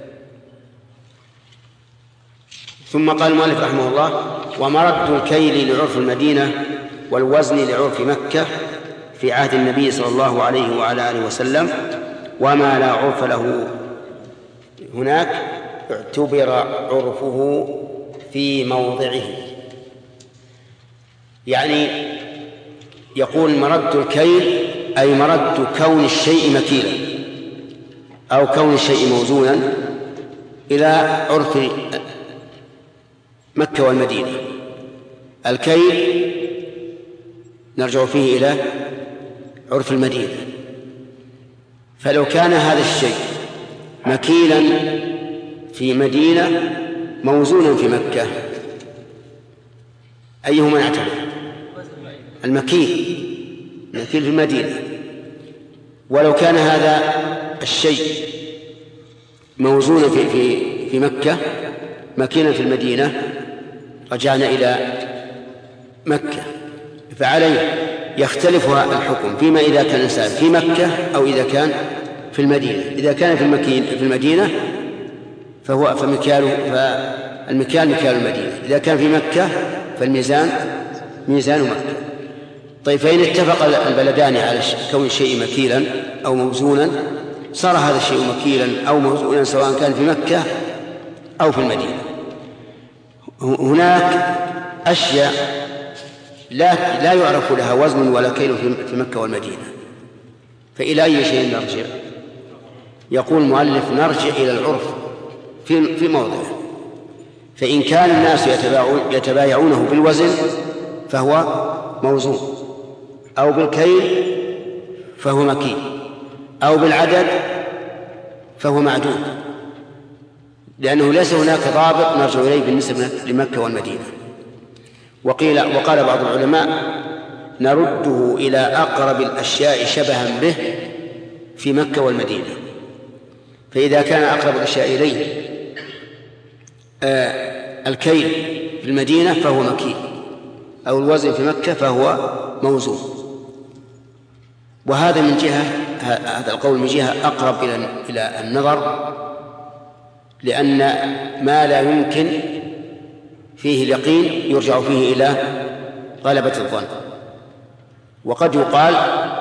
ثم قال المؤلف رحمه الله: ومرد الكيل لعرف المدينة والوزن لعرف مكة في عهد النبي صلى الله عليه وعلى آله وسلم، وما لا عرف له هناك اعتبر عرفه في موضعه. يعني يقول مرد الكيل أي مرد كون الشيء مكيلا أو كون الشيء موزونا إلى عرف مكة والمدينة. الكيل نرجع فيه إلى عرف المدينة، فلو كان هذا الشيء مكيلا في مدينة موزونا في مكة أيهما نعتبر؟ المكيل في المدينة. ولو كان هذا الشيء موزونا في مكة مكينا في المدينة رجعنا إلى مكة، فعليه يختلف الحكم فيما إذا كان الإنسان في مكة أو إذا كان في المدينة. إذا كان في المدينة فالمكيال مكيال المدينة، إذا كان في مكة فالميزان ميزان مكة. طيب، فإن اتفق البلدان على كون الشيء مكيلا أو موزونا صار هذا الشيء مكيلا أو موزونا سواء كان في مكة أو في المدينة. هناك أشياء لا يعرف لها وزن ولا كيل في مكة والمدينة، فإلى أي شيء نرجع؟ يقول المؤلف: نرجع إلى العرف في موضعه. فإن كان الناس يتبايعونه بالوزن فهو موزون، أو بالكيل فهو مكيل، أو بالعدد فهو معدود، لأنه ليس هناك ضابط نرجع إليه بالنسبة لمكة والمدينة. وقال بعض العلماء: نرده إلى أقرب الأشياء شبها به في مكة والمدينة. فإذا كان أقرب الأشياء إليه الكيل في المدينة فهو مكيل، أو الوزن في مكة فهو موزون. وهذا من جهة، هذا القول من جهة أقرب إلى النظر لأن ما لا يمكن فيه اليقين يرجع فيه إلى غلبة الظن. وقد يقال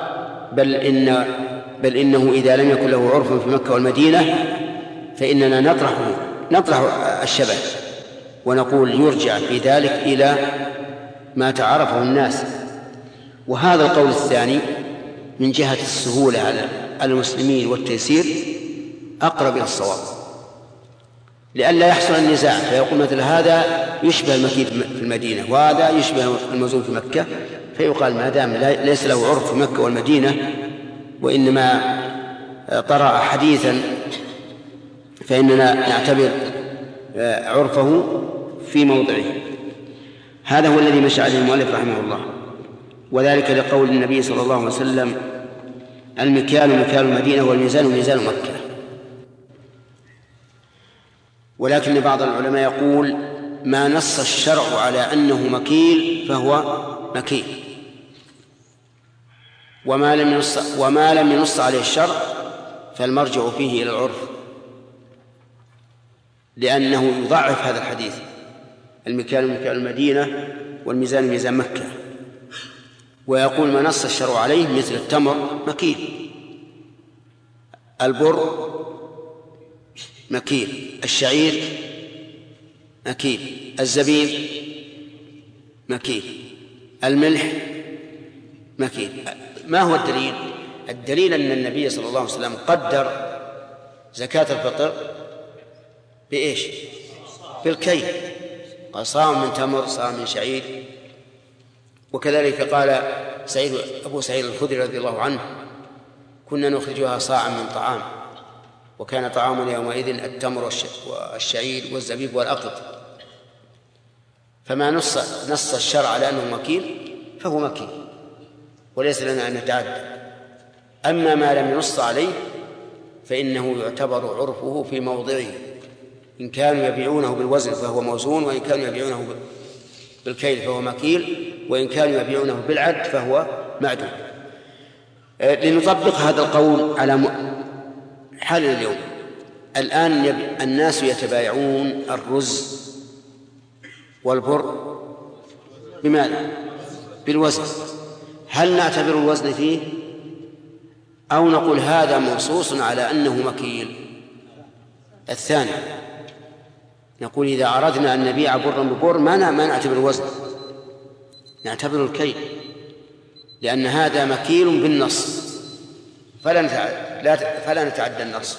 بل إنه إذا لم يكن له عرف في مكة والمدينة فإننا نطرح الشبه ونقول يرجع في ذلك إلى ما تعرفه الناس. وهذا القول الثاني من جهة السهولة على المسلمين والتيسير أقرب إلى الصواب، لئلا يحصل النزاع فيقول مثل هذا يشبه المكي في المدينة وهذا يشبه الموزون في مكة، فيقال ما دام ليس له عرف في مكة والمدينة وإنما طرأ حديثا فإننا نعتبر عرفه في موضعه. هذا هو الذي مشى عليه المؤلف رحمه الله، وذلك لقول النبي صلى الله عليه وسلم المكيال مكيال المدينة والميزان ميزان مكة. ولكن بعض العلماء يقول ما نص الشرع على أنه مكيل فهو مكيل، وما لم ينص عليه الشرع فالمرجع فيه إلى العرف، لأنه يضعف هذا الحديث المكيال مكيال المدينة والميزان ميزان مكة، ويقول ما نص الشرع عليه مثل التمر مكيل، البر مكيل، الشعير مكيل، الزبيب مكيل، الملح مكيل. ما هو الدليل؟ الدليل أن النبي صلى الله عليه وسلم قدر زكاة الفطر بإيش؟ بالكيل، قال صاع من تمر صاع من شعير. وكذلك قال أبو سعيد الخدري رضي الله عنه كنا نخرجها صاعا من طعام، وكان طعامنا يومئذ التمر والشعير والزبيب والأقط. فما نص الشرع على أنه مكيل فهو مكيل وليس لنا أن نتعدى. أما ما لم ينص عليه فإنه يعتبر عرفه في موضعه، إن كانوا يبيعونه بالوزن فهو موزون، وإن كانوا يبيعونه بالكيل فهو مكيل، وإن كانوا يبيعونه بالعد فهو معدود. لنطبق هذا القول على حالنا اليوم. الآن الناس يتبايعون الرز والبر بماذا؟ بالوزن. هل نعتبر الوزن فيه أو نقول هذا منصوص على أنه مكيل؟ الثاني، نقول إذا أردنا أن نبيع برا ببر ما نعتبر الوزن، نعتبر الكيل، لأن هذا مكيل بالنص فلا نتعدى النص.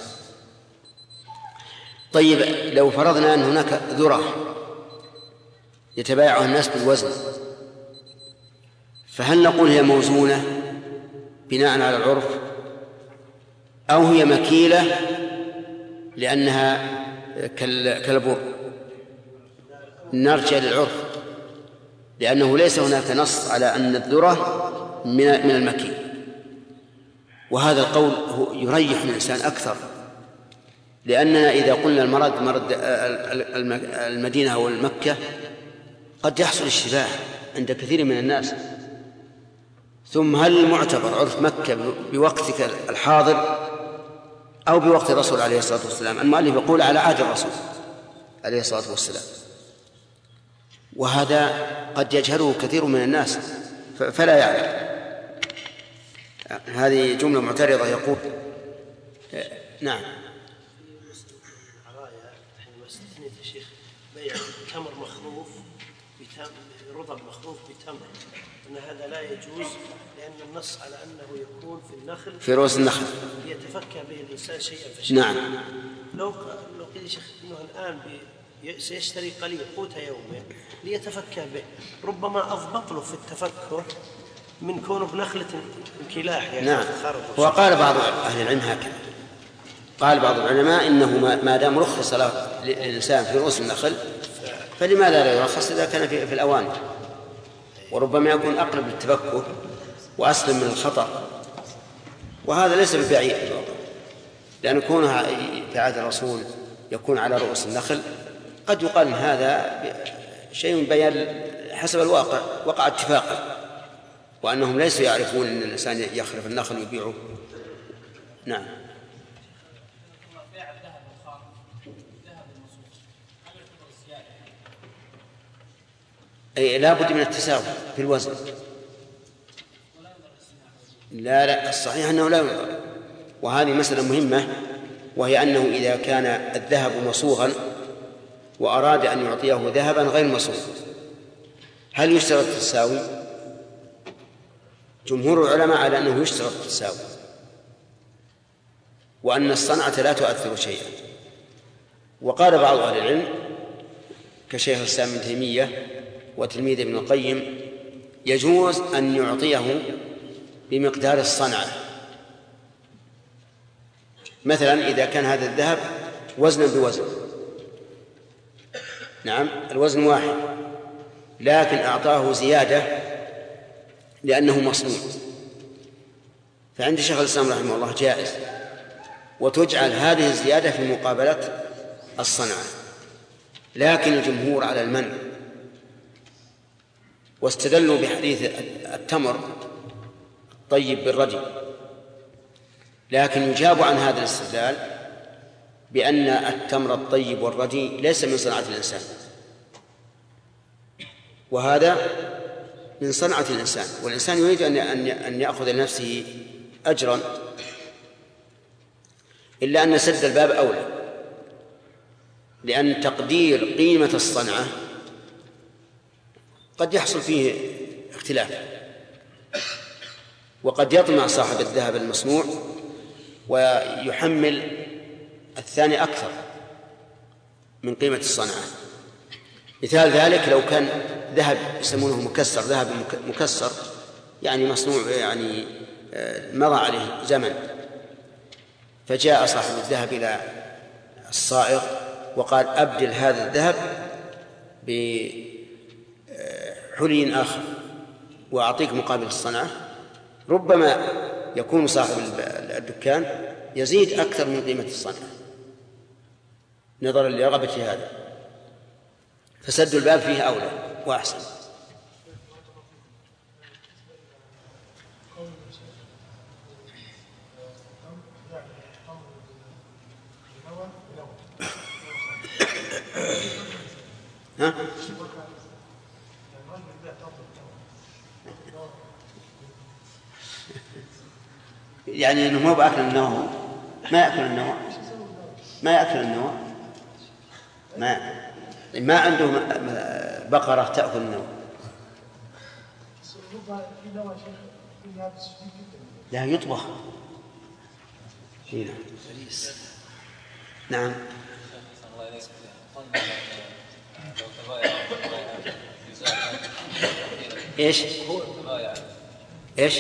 طيب لو فرضنا أن هناك ذرة يتبايعها الناس بالوزن، فهل نقول هي موزونة بناء على العرف أو هي مكيلة لأنها كالبر؟ نرجع للعرف، لأنه ليس هناك نص على أن الذرة من المكيل. وهذا القول يريح الإنسان أكثر، لأننا إذا قلنا مرض المدينة أو المكة قد يحصل اشتباه عند كثير من الناس. ثم هل المعتبر عرف مكة بوقتك الحاضر أو بوقت الرسول عليه الصلاة والسلام؟ المؤلف يقول على عهد الرسول عليه الصلاة والسلام، وهذا قد يجهله كثير من الناس فلا يعلم. هذه جملة معترضة. يقول نعم. استثنيت يا شيخ بيع تمر مخروف رطب مخروف بتمر، أن هذا لا يجوز لأن النص على أنه يكون في النخل في رؤوس النخل يتفكى به الإنسان شيئا فشيئا. نعم. لو قيل يا شيخ أنه الآن سيشتري قليل قوت يومه ليتفكى به، ربما أضبط له في التفكه من كونه بنخلة كلاح يعني. نعم. وقال بعض أهل العلم هكذا، قال بعض العلماء إنه ما دام رخص للإنسان في رؤوس النخل فلماذا لا يرخص إذا كان في الأواني؟ وربما يكون أقرب للتفكه وأسلم من الخطأ، وهذا ليس ببعيد لأن كونها في عهد الرسول يكون على رؤوس النخل قد يقال هذا شيء بيان حسب الواقع، وقع اتفاقا، وأنهم ليسوا يعرفون أن الإنسان يخلف النخل ويبيعه. نعم. بيع الذهب والخام، الذهب أي لا بد من التساوي في الوزن. لا الصحيح أنه لا ينظر. وهذه مسألة مهمة، وهي أنه إذا كان الذهب مصوغا وأراد أن يعطيه ذهبا غير مصوغ هل يشترط التساوي؟ جمهور العلماء على أنه يشترط التساوي، وأن الصنعة لا تؤثر شيئا. وقال بعض أهل العلم كشيخ الإسلام ابن تيمية وتلميذ ابن القيم يجوز أن يعطيه بمقدار الصنعة. مثلا إذا كان هذا الذهب وزنا بوزن، نعم الوزن واحد، لكن أعطاه زيادة لأنه مصنوع، فعند شيخ الإسلام رحمه الله جائز، وتجعل هذه الزيادة في مقابلة الصنعة. لكن الجمهور على المنع، واستدلوا بحديث التمر الطيب بالردي. لكن يجاب عن هذا الاستدلال بأن التمر الطيب والردي ليس من صنعة الإنسان، وهذا من صنعة الإنسان، والإنسان يريد أن يأخذ لنفسه أجرا، إلا أن سد الباب أولى، لأن تقدير قيمة الصنعة قد يحصل فيه اختلاف، وقد يطمع صاحب الذهب المصنوع ويحمل الثاني أكثر من قيمة الصنعة. مثال ذلك لو كان ذهب يسمونه مكسر، ذهب مكسر يعني مصنوع يعني مضى عليه زمن، فجاء صاحب الذهب إلى الصائغ وقال أبدل هذا الذهب بحلي آخر وأعطيك مقابل الصنعة، ربما يكون صاحب الدكان يزيد أكثر من قيمة الصنعة نظرا لرغبة هذا، فسد الباب فيه أولى وأحسن. ها؟ يعني إنه مو بأكل النوى، ما يأكل النوى، ما يأكل النوى، ما عنده بقرة تأكل النوى. لا يطبخ. نعم. ايش؟ ايش؟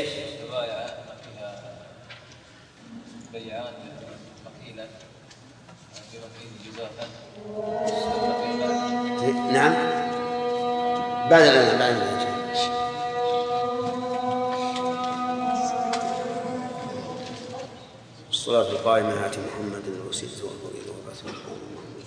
بيعان مكيلا بمكيل جزافا. نعم. بعد الصلاة القائمة آت محمد الوسيلة والفضيلة وبعثه مقام محمود.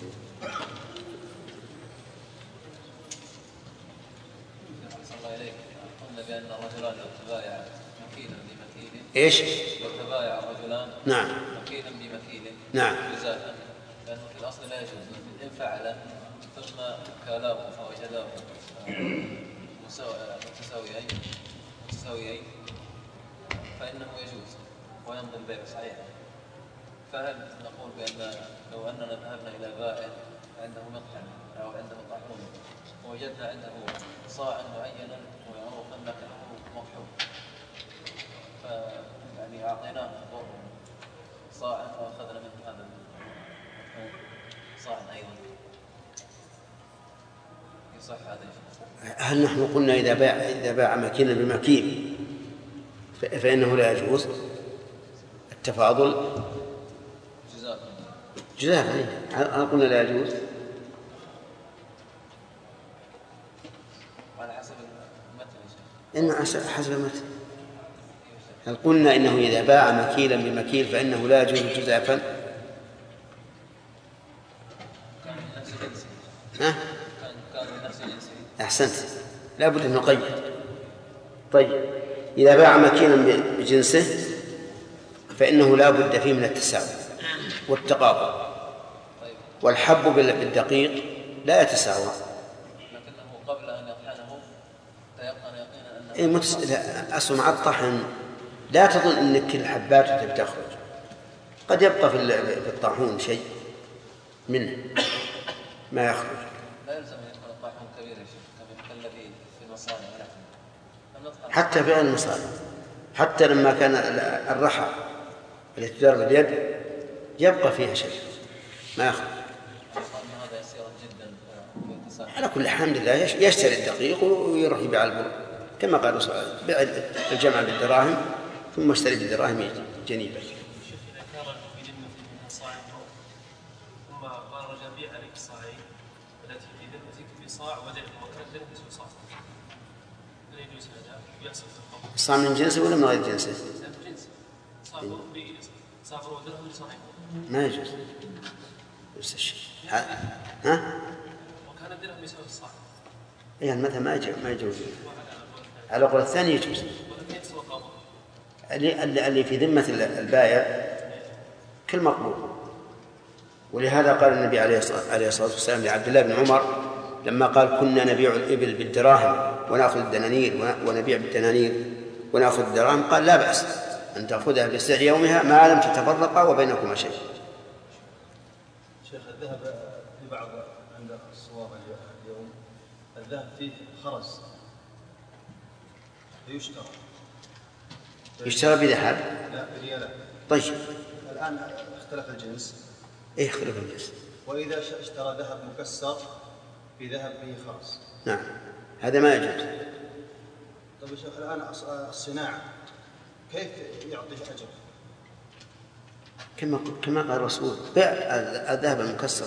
صلى الله عليه قلنا بأن الرجلان يتبايعان مكيلا بمكيل. ايش؟ يتبايع الرجلان نعم مكيلا بمكيل نعم جزافا، لأنه في الأصل لا يجوز، إن فعل ثم كالاه فوجداه متساويين فإنه يجوز ويمضي البيع صحيح. فهل نقول بأن لو أننا ذهبنا إلى بائع عنده مطحن أو عنده طاحون ووجدنا عنده صاعا معينا ويعرف أنه مطحون، فيعني أعطيناه صاعا وأخذنا منه هذا صاعا أيضا يصح هذا؟ هل نحن قلنا إذا باع مكيلا بمكيل فإنه لا يجوز التفاضل جزاء؟ هل قلنا لا يجوز؟ على حسب المتن. حسب المتن. هل قلنا إنه إذا باع مكيلا بمكيل فإنه لا يجوز جزافا؟ كان من نفس جنسه. كان من نفس جنسه. أحسنت، لا بد أن نقيد. طيب إذا باع مكيلا بجنسه فإنه لا بد فيه من التساوي والتقابل، والحب بالدقيق لا يتساوى، لكنه قبل أن يطحنه أصل مع الطحن لا تظن أن كل حباته تخرج، قد يبقى في الطاحون شيء منه ما يخرج. لا يلزم أن يكون الطاحون كبير يا شيخ كالذي في المصانع. حتى في المصانع، حتى لما كان الرحى التي تدار باليد يبقى فيها شيء ما يخرج. هذا يسير جدا على كل الحمد لله يشتري الدقيق ويروح يبيع البر كما قال بيع الجمع بالدراهم ثم اشتري بالدراهم جنيبا. شوف إذا كان في ذمة منها صاع ثم قال رجل بيع عليك الصاعين التي في ذمتك بصاع وكانت ذمته صاع، لا يجوز هذا يحصل الخطأ. الصاع من جنسه ولا من غير جنسه؟ من جنسه. صافر ودرهم لصاحبه. ما يجوز. نفس الشيء. ها؟ وكان الدرهم يساوي الصاع. إيه المثل ما يجوز. على قول الثاني يجوز. اللي في ذمة البائع كل مقبول. ولهذا قال النبي عليه الصلاة والسلام لعبد الله بن عمر لما قال كنا نبيع الإبل بالدراهم ونأخذ الدنانير ونبيع بالدنانير ونأخذ الدراهم، قال لا بأس أن تأخذها بسعر يومها ما لم تتفرقا وبينكما شيء. شيخ الذهب في بعض عند الصواب اليوم الذهب فيه خرز يشترى بذهب؟ لا بريالات. طيب الآن اختلف الجنس. إيه اختلف الجنس؟ وإذا اشترى ذهب مكسر بذهب فيه خرز. نعم هذا ما يجوز. طيب يا شيخ الآن الصناعة كيف يعطيه أجر؟ كما قال الرسول بيع الذهب المكسر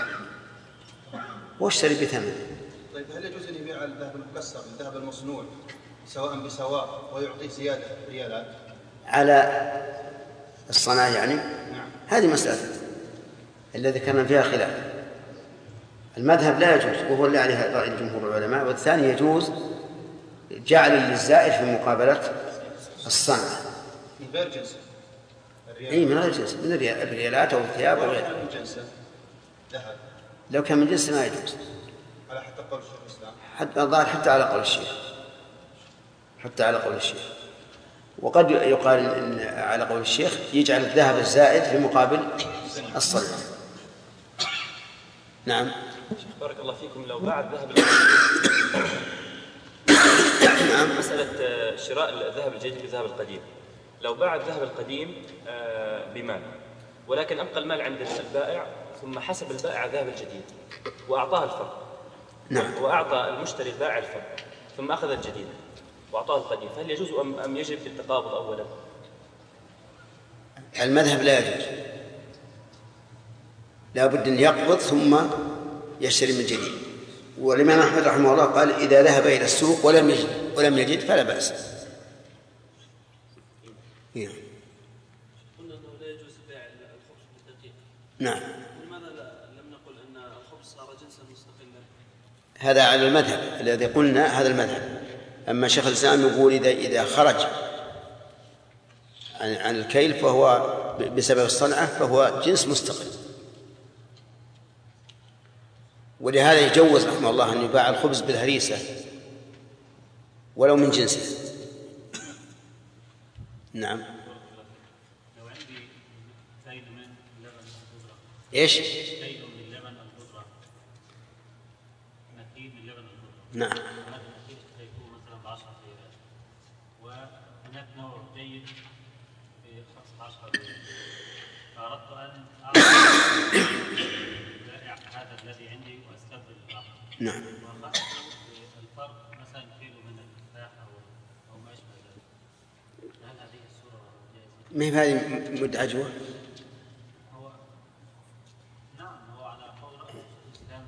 واشتري بثمن. طيب هل يجوز أن يبيع الذهب المكسر بالذهب المصنوع سواء بسواء ويعطيه زيادة ريالات على الصناعة يعني؟ نعم. هذه مسألة الذي كان فيها خلاف. المذهب لا يجوز وهو اللي عليه رأي جمهور العلماء، والثاني يجوز جعل للزائد في مقابلة الصنعة من غير جنس. أي من غير جنس، من الريالات أو الثياب أو غيرها. ذهب لو كان من جنس ما يجوز. على حتى قول الشيخ الإسلام. حتى على قول الشيخ. حتى على قول الشيخ. وقد يقال إن على قول الشيخ يجعل الذهب الزائد في مقابل الصنعة. نعم. بارك الله فيكم. لو باع الذهب نعم. مسألة شراء الذهب الجديد بالذهب القديم، لو باع الذهب القديم بمال ولكن أبقى المال عند البائع ثم حسب البائع الذهب الجديد وأعطاه الفرق. نعم. وأعطى المشتري البائع الفرق ثم أخذ الجديد وأعطاه القديم، فهل يجوز أم يجب التقابض أولا؟ المذهب لا يجوز، لا بد أن يقبض ثم يشتري من جديد. والإمام أحمد رحمه الله قال إذا ذهب إلى السوق ولم يجد فلا بأس. قلنا أنه لا يجوز بيع الخبز بالدقيق. نعم. لماذا لم نقل أن الخبز صار جنسا مستقلا؟ هذا على المذهب الذي قلنا، هذا المذهب. أما شيخ الإسلام يقول إذا خرج عن الكيل فهو بسبب الصنعة فهو جنس مستقل. ولهذا يجوز رحمه الله أن يباع الخبز بالهريسة ولو من جنسه. نعم. لو عندي كيل من لبن الخضرة. إيش؟ كيل من لبن الخضرة. نكيل من لبن الخضرة. نعم. هناك نكيل اشتريته مثلا ب10 ريالات وهناك نوع جيد ب15 ريال. فأردت أن أعطي هذا الذي عندي واستبدل الآخر. نعم. وأخذت الفرق مثلا كيلو من التفاح أو ما أشبه ذلك. هل هذه الصورة جائزة؟ ما هي هذه مد عجوة؟ هو نعم هو على قول الإسلام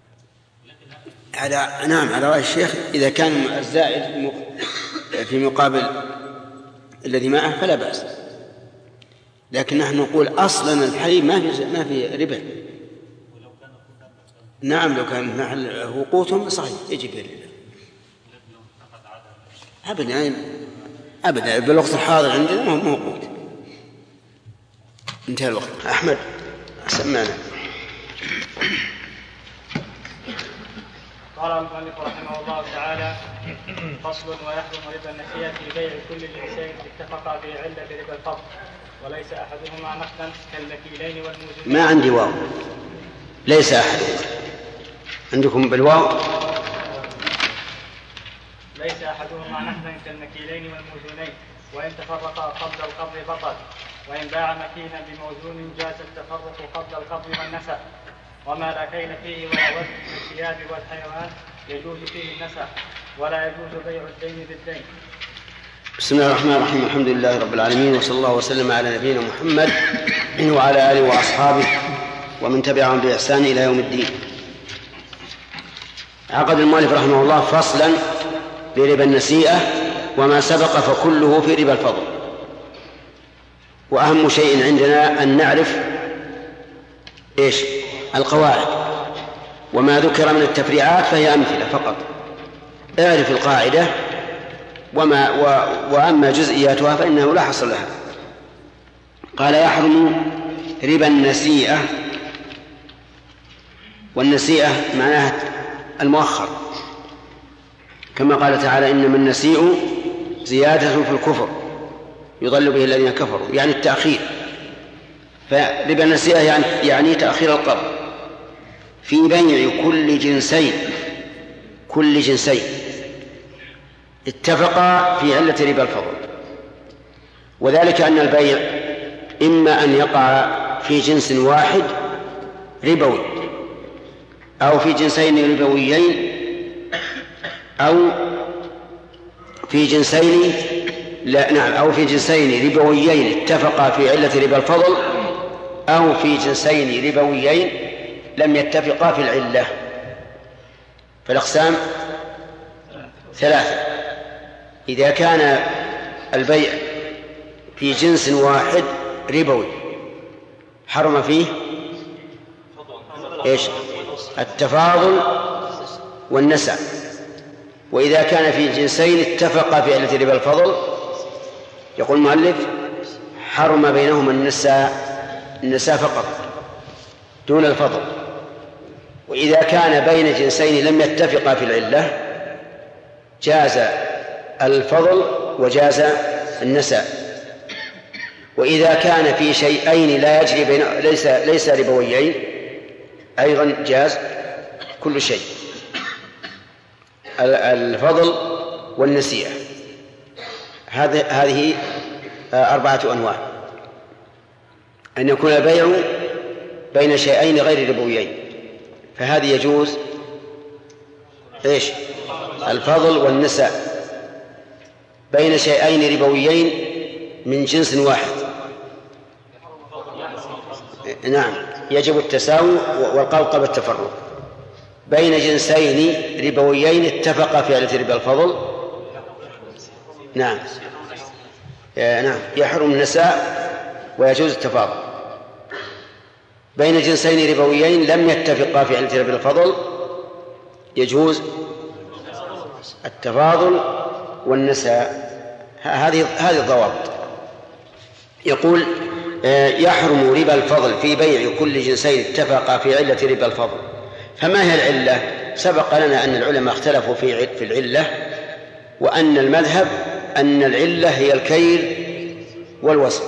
لكن نعم على رأي الشيخ إذا كان الزائد في مقابل الذي معه فلا بأس. لكن نحن نقول أصلا الحليب ما في ربا. نعم لو كان محل وقوتهم صحيح يجب الربا. أبدا بالوقت الحاضر عندنا ما هو قوت. انتهى الوقت. أحمد سمعنا. قال المؤلف رحمه الله تعالى: فصل: ويحرم ربا النسيئة في بيع كل جنسين اتفقا في علة ربا الفضل وليس أحدهما نقدا كالمكيلين والموزونين. ما عندي واو، ليس أحدهما. عندكم بالواو؟ ليس أحدهما نقدا كالمكيلين والموزونين، وإن تفرقا قبل القبض بطل، وإن باع مكينا بموزون جاز التفرق قبل القبض والنسأ، وما لا كيل فيه ولا وزن الثياب والحيوان يجوز فيه النسأ، ولا يجوز بيع الدين بالدين. بسم الله الرحمن الرحيم. الحمد لله رب العالمين، وصلى الله وسلم على نبينا محمد وعلى آله وأصحابه ومن تبعهم بإحسان إلى يوم الدين. عقد المؤلف رحمه الله فصلا بربا النسيئة، وما سبق فكله في ربا الفضل. وأهم شيء عندنا أن نعرف القواعد، وما ذكر من التفريعات فهي أمثلة فقط. اعرف القاعدة وأما جزئياتها فإنه لا حصر لها. قال: يحرم ربا النسيئة، والنسيئة معناها المؤخر، كما قال تعالى: إنما النسيء زيادة في الكفر يضل به الذين كفروا، يعني التأخير. فربا النسيئة يعني تأخير القبض في بيع كل جنسين اتفقا في علة ربا الفضل. وذلك أن البيع إما أن يقع في جنس واحد ربوي، أو في جنسين ربويين، أو في جنسين أو في جنسين ربويين اتفقا في علة ربا الفضل، أو في جنسين ربويين لم يتفقا في العلة. فالأقسام ثلاثة: إذا كان البيع في جنس واحد ربوي حرم فيه التفاضل والنسأ. وإذا كان في جنسين اتفقا في علة ربا الفضل، يقول المؤلف: حرم بينهما النساء فقط دون الفضل. وإذا كان بين جنسين لم يتفقا في العلة جاز الفضل وجاز النساء. وإذا كان في شيئين لا يجري بين ليس ربويين أيضا جاز كل شيء، الفضل والنسيئة. هذه 4 أنواع: أن يكون البيع بين شيئين غير ربويين، فهذه يجوز الفضل والنساء. بين شيئين ربويين من جنس واحد، نعم، يجب التساوي والقبض التفرق. بين جنسين ربويين اتفقا في علة ربا الفضل، نعم يحرم النساء ويجوز التفاضل. بين جنسين ربويين لم يتفقا في علة ربا الفضل يجوز التفاضل والنساء. هذه الضوابط. يقول: يحرم ربا الفضل في بيع كل جنسين اتفقا في علة ربا الفضل. فما هي العلة؟ سبق لنا أن العلماء اختلفوا في العلة، وأن المذهب أن العلة هي الكيل والوزن،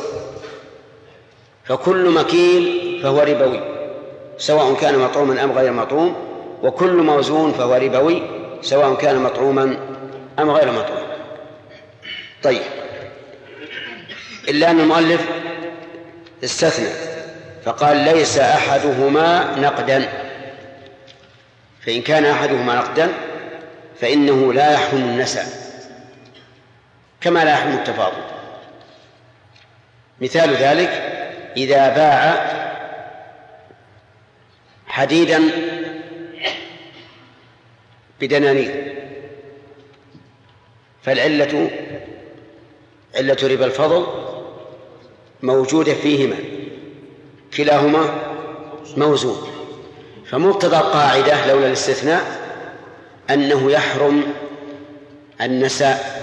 فكل مكيل فهو ربوي سواء كان مطعوما أم غير مطعوم، وكل موزون فهو ربوي سواء كان مطعوما أم غير مطعوم. طيب، إلا أن المؤلف استثنى فقال: ليس أحدهما نقدا. فإن كان أحدهما نقدا فإنه لا يحرم النسأ كما لا يحرم التفاضل. مثال ذلك: إذا باع حديدا بدنانير، فالعلة علة ربا الفضل موجودة فيهما، كلاهما موزون. فمقتضى القاعدة لولا الاستثناء أنه يحرم النساء،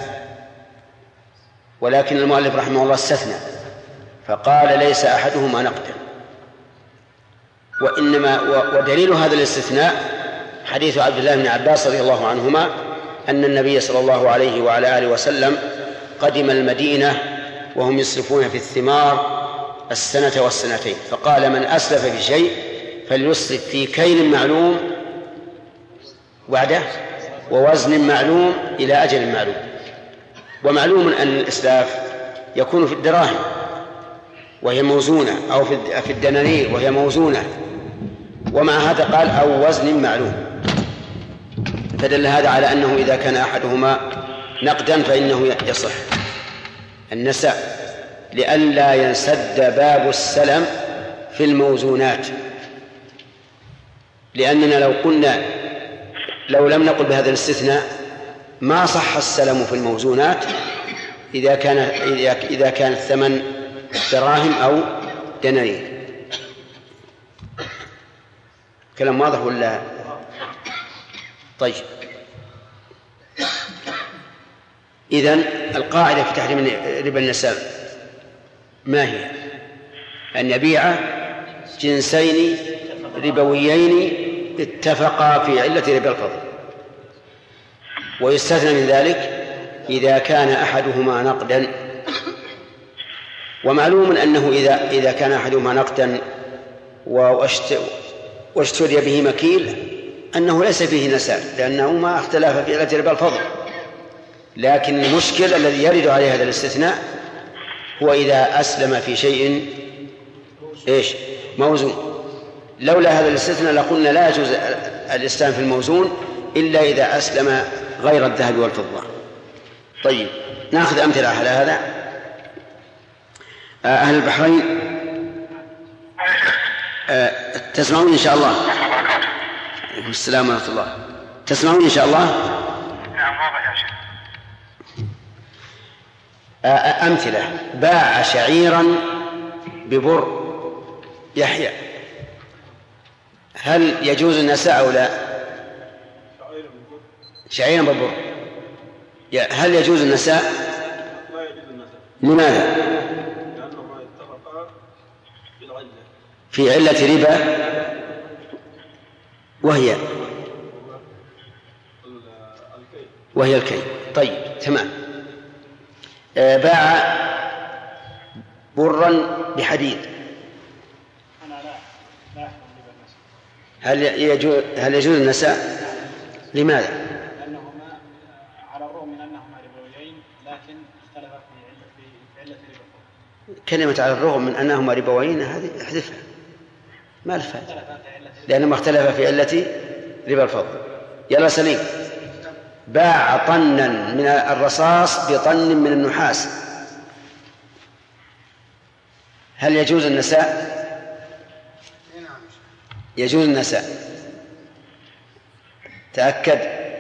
ولكن المؤلف رحمه الله استثنى فقال: ليس أحدهما نقدا. ودليل هذا الاستثناء حديث عبد الله بن عباس رضي الله عنهما أن النبي صلى الله عليه وعلى آله وسلم قدم المدينة وهم يسرفون في الثمار السنة والسنتين، فقال: من أسلف في شيء فليسرف في كيل معلوم وعده ووزن معلوم إلى أجل معلوم. ومعلوم أن الإسلاف يكون في الدراهم وهي موزونة، أو في الدنانير وهي موزونة، ومع هذا قال: أو وزن معلوم. فدل هذا على أنه إذا كان أحدهما نقدا فإنه يصح النساء، لئلا ينسد باب السلم في الموزونات. لأننا لو لم نقل بهذا الاستثناء ما صح السلم في الموزونات إذا كان الثمن دراهم أو دنانير. كلام واضح ولا؟ طيب، إذن القاعدة في تحريم ربا النساء ما هي؟ أن يبيع جنسين ربويين اتفقا في علة ربا الفضل، ويستثنى من ذلك إذا كان أحدهما نقدا. ومعلوم أنه إذا كان أحدهما نقدا واشتري به مكيل أنه ليس فيه نساء، لأنه ما اختلف في علة ربا الفضل. لكن المشكل الذي يرد عليه هذا الاستثناء هو إذا أسلم في شيء موزون. لولا هذا الاستثناء لقلنا لا يجوز الإسلام في الموزون إلا إذا أسلم غير الذهب والفضة. طيب، نأخذ أمثلة على هذا. أهل البحرين تسمعون إن شاء الله؟ عليكم السلام ورحمة الله. تسمعون إن شاء الله؟ نعم واضح يا شيخ. أمثلة: باع شعيرا ببر يحيى، هل يجوز النساء أو لا؟ شعيرا ببر، هل يجوز النساء؟ لا يجوز النساء. لماذا؟ لأنهما اتفقا بالعلة في علة ربا وهي الكي. طيب، تمام. باع برا بحديد، هل يجوز النساء؟ لماذا؟ لأنهما على الرغم من أنهما ربويين لكن اختلفا في علة ربا. كلمة على الرغم من أنهما ربويين هذه احذفها، ما الفائدة، لأنهما اختلفا في علة ربا الفضل. يلا سليم. باع طنا من الرصاص بطن من النحاس، هل يجوز النساء؟ يجوز النساء. تأكد.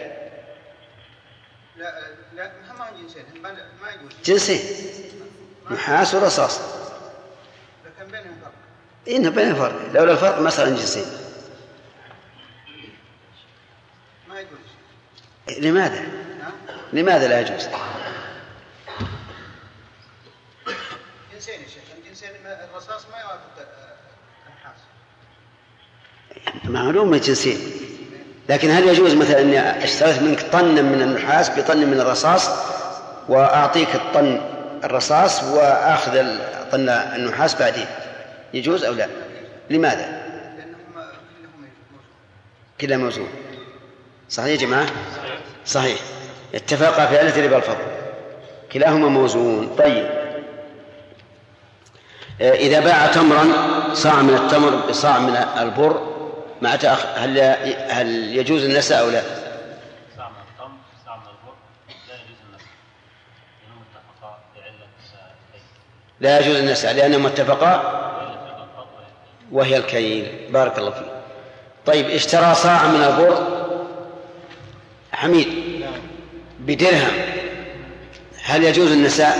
لا ما جنسين، ما يجوز جنسين، نحاس ورصاص. لكن بينهم فرق. إنه بينهم فرق، لولا الفرق ما صار جنسين. ما يجوز. لماذا؟ لماذا لا يجوز؟ جنسين يا شيخ، الجنسين الرصاص ما يوافق النحاس. معلوم من جنسين، لكن هل يجوز مثلا أني اشتريت منك طنا من النحاس بطن من الرصاص وأعطيك الطن الرصاص وأخذ طن النحاس بعدين، يجوز أو لا؟ لماذا؟ لأنهم كلها موزون. صحيح يا جماعة؟ صحيح، اتفقا في علة ربا الفضل، كلاهما موزون. طيب، إذا باع تمرا صاع من التمر بصاع من البر مع هل يجوز النساء أو لا؟ صاع من التمر صاع من البر لا يجوز النساء، لأنهم اتفقا في علة الكيل. لا يجوز النساء لأنهم اتفقا وهي الكيل. بارك الله فيك. طيب، اشترى صاع من البر حميد بدرهم، هل يجوز النساء؟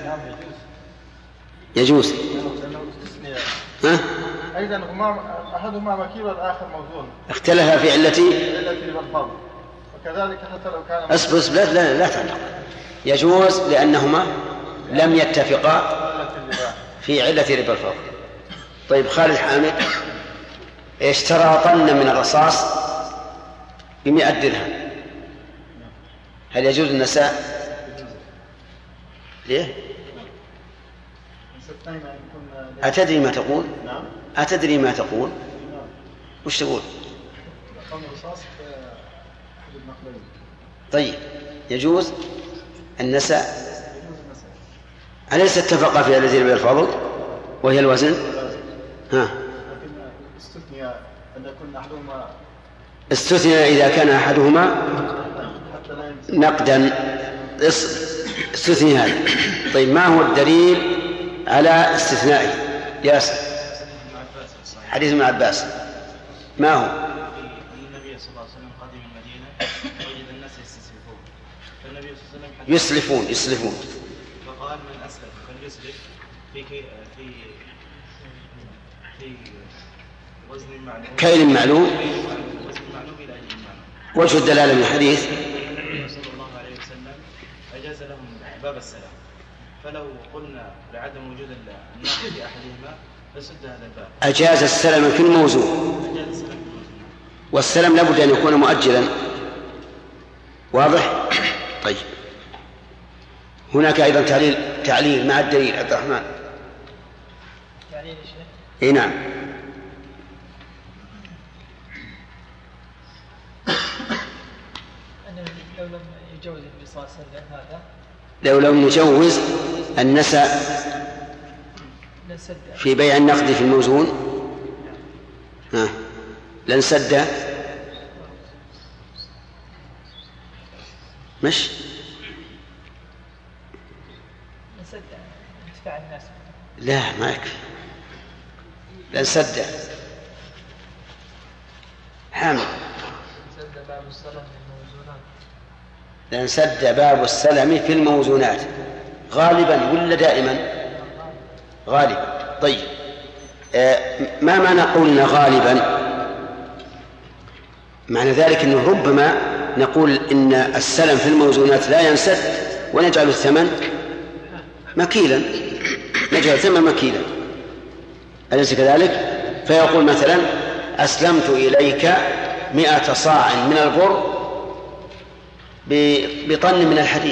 يجوز. ها؟ أيضا أحدهما مكيل والآخر موزون، اختلف في علة الفضل، وكذلك حتى لو كان أصبر لا تعلق. يجوز لأنهما لم يتفقا في علة ربا الفضل. طيب، خالد حامد اشترى طن من الرصاص ب100 درهم، هل يجوز النساء؟ ليه؟ أتدري ما تقول؟ أتدري ما تقول؟ وش تقول؟ طيب يجوز النساء. أليس اتفق في الذين بالفضل وهي الوزن؟ ها، استثنى إذا كان أحدهما نقدا، استثني هذا. طيب ما هو الدليل على استثنائه؟ ياسر. حديث ابن عباس ما هو؟ النبي صلى الله عليه وسلم قدم المدينة وجد الناس يستسلفون، فالنبي صلى الله عليه وسلم يسلفون فقال من أسلف فليسلف في وزن معلوم كيل معلوم. وجه الدلالة من الحديث النبي صلى الله عليه وسلم أجاز لهم باب السلام، فلو قلنا لعدم وجود الناس في أحدهما فسد هذا الباب. أجاز السلام في الموزون، والسلام لابد أن يكون مؤجلا. واضح؟ طيب هناك أيضا تعليل مع الدليل. عبد الرحمن تعليل الشيخ؟ إيه نعم. لو لم يجوز النبي صلى الله عليه وسلم هذا، لو لم نجوز النساء في بيع النقد في الموزون لنسد مش نسد انتفاع الناس. لا ما يكفي، لنسد حامل. لنسد باب السلم في الموزونات غالبا ولا دائما؟ غالبا. طيب ما معنى قولنا غالبا؟ معنى ذلك أنه ربما نقول إن السلم في الموزونات لا ينسد ونجعل الثمن مكيلا، نجعل الثمن مكيلا، أليس كذلك؟ فيقول مثلا أسلمت إليك 100 صاع من البر بطن من الحديد،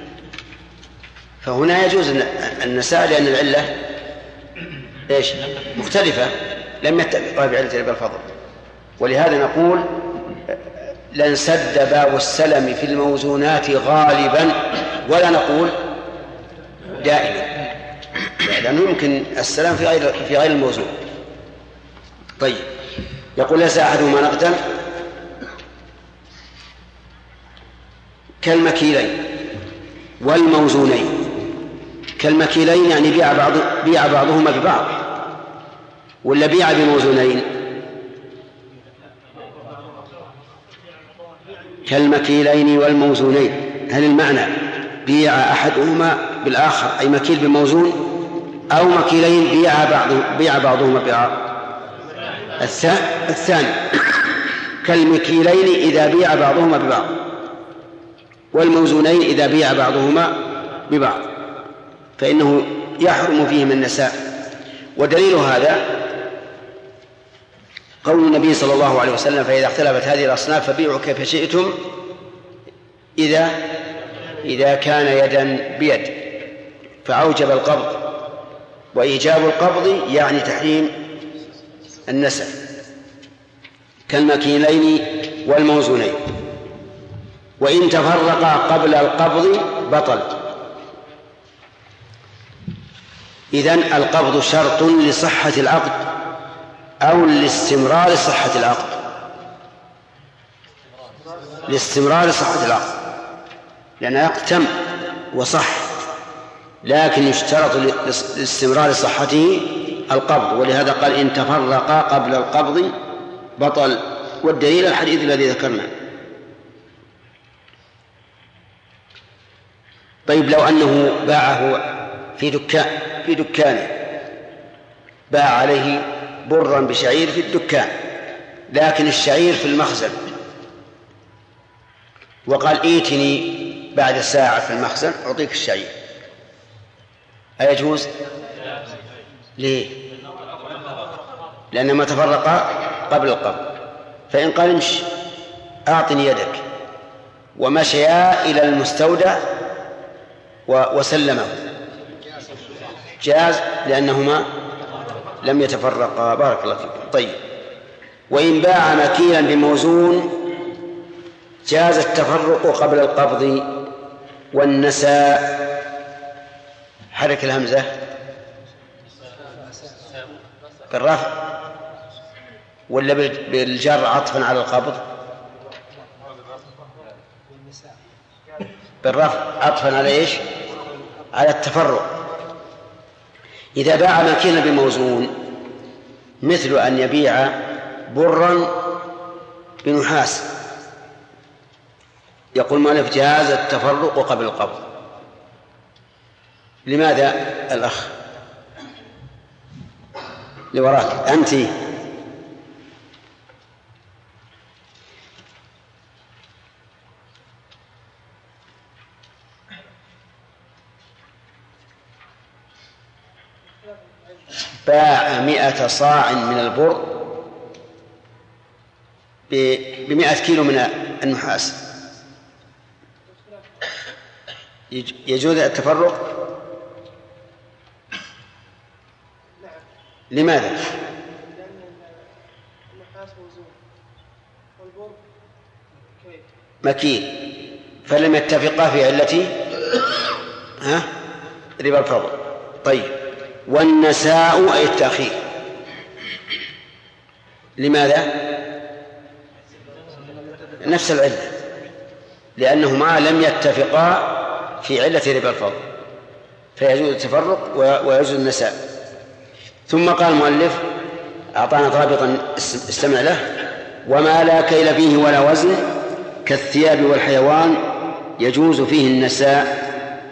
فهنا يجوز النساء لأن العلة إيش؟ مختلفة، لم يتفقها بعلة ربا الفضل. ولهذا نقول لنسد باب السلم في الموزونات غالبا، ولا نقول دائما، لأنه يمكن السلام في غير الموزون. طيب يقول ليس أحدهما نقدا كالمكيلين والموزونين. كالمكيلين يعني بيع بعضهما ببعض، ولا بيع بموزونين؟ كالمكيلين والموزونين، هل المعنى بيع أحدهما بالآخر أي مكيل بموزون، أو مكيلين بيع بعضهما ببعض؟ الثاني. كالمكيلين إذا بيع بعضهما ببعض، والموزونين إذا بيع بعضهما ببعض، فإنه يحرم فيهما النساء. ودليل هذا قول النبي صلى الله عليه وسلم فإذا اختلفت هذه الأصناف فبيعوا كيف شئتم إذا كان يدا بيد، فأوجب القبض، وإيجاب القبض يعني تحريم النساء. كالمكيلين والموزونين، وإن تفرقا قبل القبض بطل. إذن القبض شرط لصحة العقد أو لاستمرار صحة العقد؟ لاستمرار صحة العقد، لأن العقد تم وصح، لكن يشترط لاستمرار صحته القبض، ولهذا قال إن تفرقا قبل القبض بطل. والدليل الحديث الذي ذكرنا. طيب لو أنه باعه في دكانه، باع عليه برا بشعير في الدكان، لكن الشعير في المخزن، وقال ائتني بعد ساعة في المخزن أعطيك الشعير، أيجوز؟ ليه؟ لأنما تفرقا قبل القبض. فإن قال امشي أعطني يدك، ومشيا إلى المستودع وسلمه، جاز لأنهما لم يتفرقا. بارك الله فيكم. طيب، وإن باع مكيلا بموزون جاز التفرق قبل القبض والنساء. حرك الهمزة بالرفع ولا بالجر عطفا على القبض؟ بالرفع عطفا على ايش؟ على التفرق. إذا باع مكيلا بموزون مثل أن يبيع برا بنحاس، يقول مالك جاز التفرق قبل القبض. لماذا الأخ لوراك أنت؟ باع 100 صاع من البر ب100 كيلو من النحاس، يجوز التفرق؟ لماذا؟ لأن النحاس موزون والبر مكيل، فلم يتفقا في علة ربا الفضل. طيب، والنساء أي التأخير، لماذا؟ نفس العلة، لأنهما لم يتفقا في علة ربا الفضل، فيجوز التفرق ويجوز النساء. ثم قال المؤلف أعطانا ضابطا استمع له: وما لا كيل فيه ولا وزن كالثياب والحيوان يجوز فيه النساء.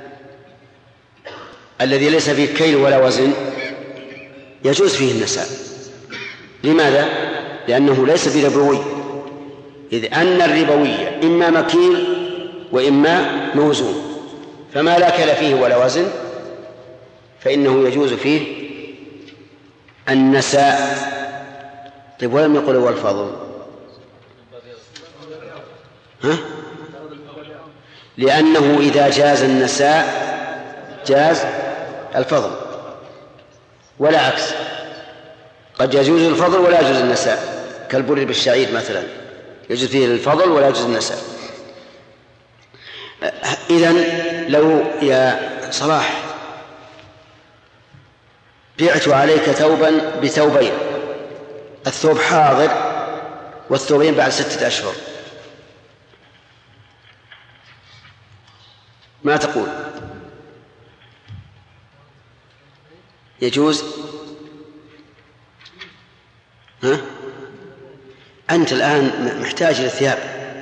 الذي ليس فيه كيل ولا وزن يجوز فيه النساء. لماذا؟ لأنه ليس بربوي، إذ أن الربوية إما مكيل وإما موزون، فما لا كيل فيه ولا وزن فإنه يجوز فيه النساء. طيب، ولم يقل هو الفضل، لأنه إذا جاز النساء جاز الفضل، ولا عكس، قد يجوز الفضل ولا يجوز النساء، كالبر بالشعير مثلا يجوز فيه الفضل ولا يجوز النساء. إذن لو يا صلاح بعت عليك ثوبا بثوبين، الثوب حاضر والثوبين بعد 6 أشهر، ما تقول؟ يجوز؟ أنت الآن محتاج إلى ثياب،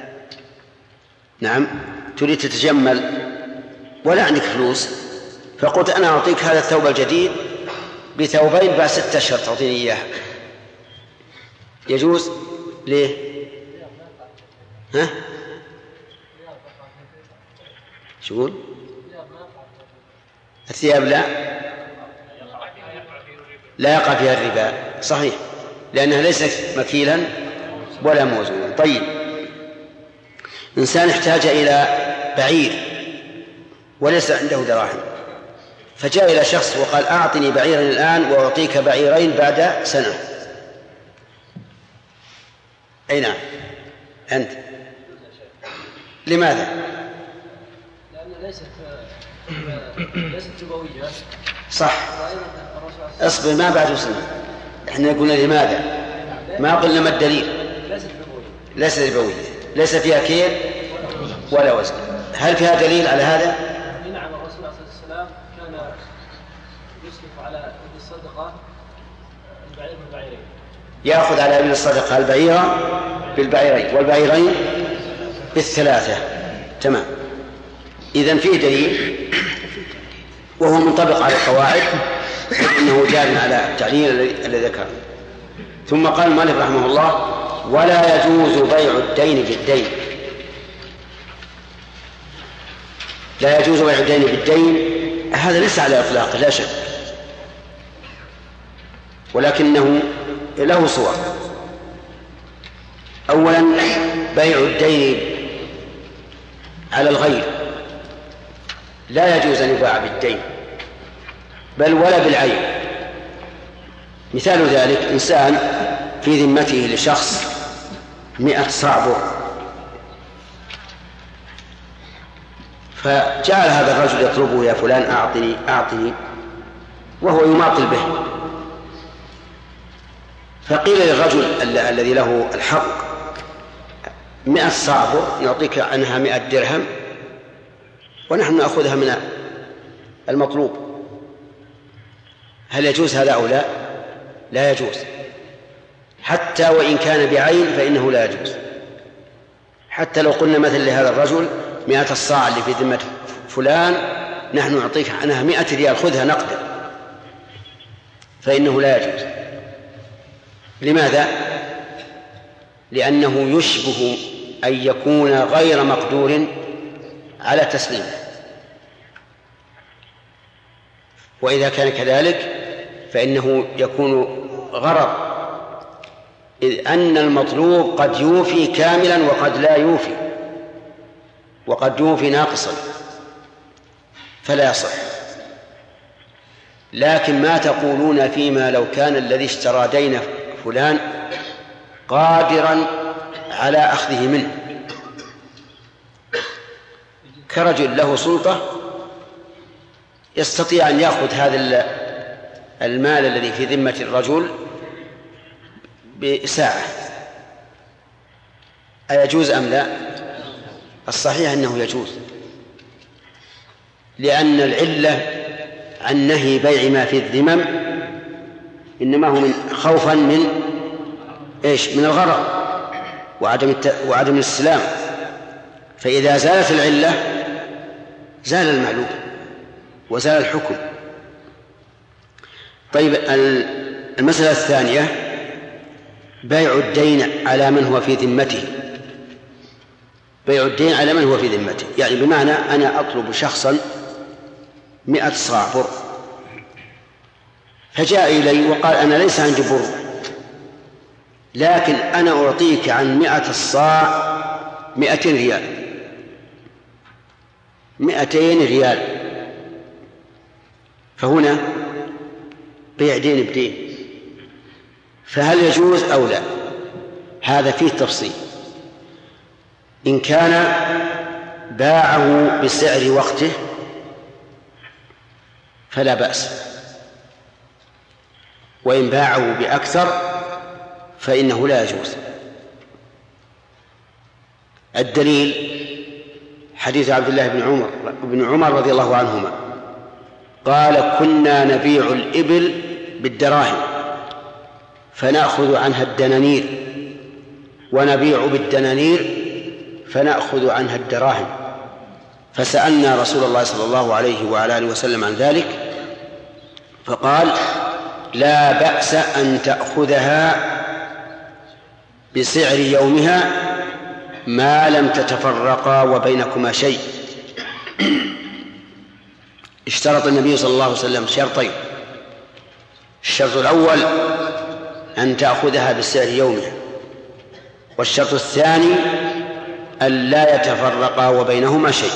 نعم، تريد تتجمل ولا عندك فلوس، فقلت أنا أعطيك هذا الثوب الجديد بثوبين بعد 6 أشهر تعطيني إياه، يجوز؟ ليه؟ شو يقول؟ الثياب لا يقع فيها الربا، صحيح، لأنها ليست مكيلا ولا موزونا. طيب، إنسان احتاج إلى بعير وليس عنده دراهم، فجاء إلى شخص وقال أعطني بعيرا الآن وأعطيك بعيرين بعد سنة. أي نعم، أنت لماذا؟ لأن ليست ربوية. صح، اصبر، ما بعد سنة، احنا قلنا لماذا، ما قلنا ما الدليل. ليست ربوية، ليس فيها كيل ولا وزن. هل فيها دليل على هذا؟ نعم، الرسول صلى الله عليه وسلم كان يسلف على ابن الصدقة البعير بالبعيرين، يأخذ على ابن الصدقة البعير بالبعيرين والبعيرين بالثلاثة. تمام، إذن فيه دليل وهو منطبق على القواعد، إنه جار على التعليل الذي ذكر. ثم قال المؤلف رحمه الله: ولا يجوز بيع الدين بالدين. لا يجوز بيع الدين بالدين، هذا ليس على إطلاقه لا شك، ولكنه له صور. أولا بيع الدين على الغير لا يجوز أن يباع بالدين بل ولا بالعين. مثال ذلك إنسان في ذمته لشخص 100 صاع بر، فجعل هذا الرجل يطلبه: يا فلان أعطني أعطني، وهو يماطل به. فقيل للرجل الذي له الحق: 100 صاع بر نعطيك عنها 100 درهم ونحن نأخذها من المطلوب. هل يجوز هذا أو لا؟ لا يجوز، حتى وإن كان بعين فإنه لا يجوز. حتى لو قلنا مثل لهذا الرجل: 100 الصاع اللي في ذمة فلان نحن نعطيك عنها 100 ريال خذها نقدا، فإنه لا يجوز. لماذا؟ لأنه يشبه أن يكون غير مقدور على تسليمه، وإذا كان كذلك فإنه يكون غرض، إذ أن المطلوب قد يوفي كاملا وقد لا يوفي، وقد يوفي ناقصا، فلا يصح. لكن ما تقولون فيما لو كان الذي اشترى دين فلان قادرا على أخذه منه، كرجل له سلطة يستطيع أن يأخذ هذا المال الذي في ذمة الرجل بساعة، أيجوز أم لا؟ الصحيح أنه يجوز، لأن العلة عن نهي بيع ما في الذمم إنما هو من خوفا من إيش؟ من الغرر وعدم الاستسلام. فإذا زالت العلة زال المعلوم وزال الحكم. طيب، المسألة الثانية: بيع الدين على من هو في ذمته. بيع الدين على من هو في ذمته، يعني بمعنى أنا أطلب شخصا 100 صاع بر، فجاء إلي وقال: أنا ليس عندي بر، لكن أنا أعطيك عن 100 الصاع 200 ريال، 200 ريال. فهنا بيع دين بدين، فهل يجوز أو لا؟ هذا فيه تفصيل. إن كان باعه بسعر وقته فلا بأس، وإن باعه بأكثر فإنه لا يجوز. الدليل حديث عبد الله بن عمر رضي الله عنهما قال: كنا نبيع الإبل بالدراهم فنأخذ عنها الدنانير، ونبيع بالدنانير فنأخذ عنها الدراهم. فسألنا رسول الله صلى الله عليه وعلى آله وسلم عن ذلك، فقال: لا بأس أن تأخذها بسعر يومها ما لم تتفرقا وبينكما شيء. اشترط النبي صلى الله عليه وسلم شرطين: الشرط الأول أن تأخذها بسعر يومها، والشرط الثاني أن لا يتفرقا وبينهما شيء.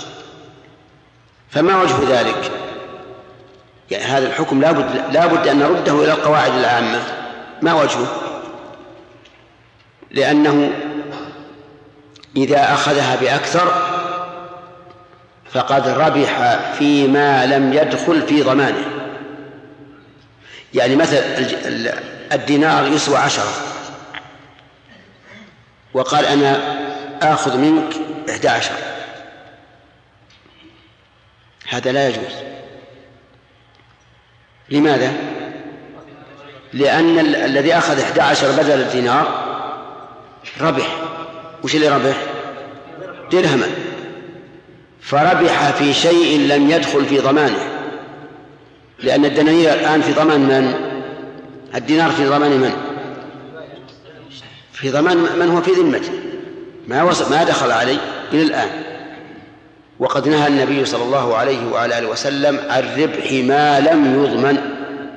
فما وجه ذلك؟ يعني هذا الحكم لا بد أن نرده إلى القواعد العامة. ما وجهه؟ لأنه إذا أخذها بأكثر فقد ربح فيما لم يدخل في ضمانه. يعني مثل الدينار يسوى 10، وقال: أنا آخذ منك 11، هذا لا يجوز. لماذا؟ لأن الذي أخذ 11 بدل الدينار ربح. وش اللي ربح؟ درهما، فربح في شيء لم يدخل في ضمانه، لأن الدنانير الآن في ضمان من؟ الدينار في ضمان من؟ في ضمان من هو في ذمته، ما دخل عليه إلى الآن. وقد نهى النبي صلى الله عليه وعلى آله وسلم عن ربح ما لم يضمن،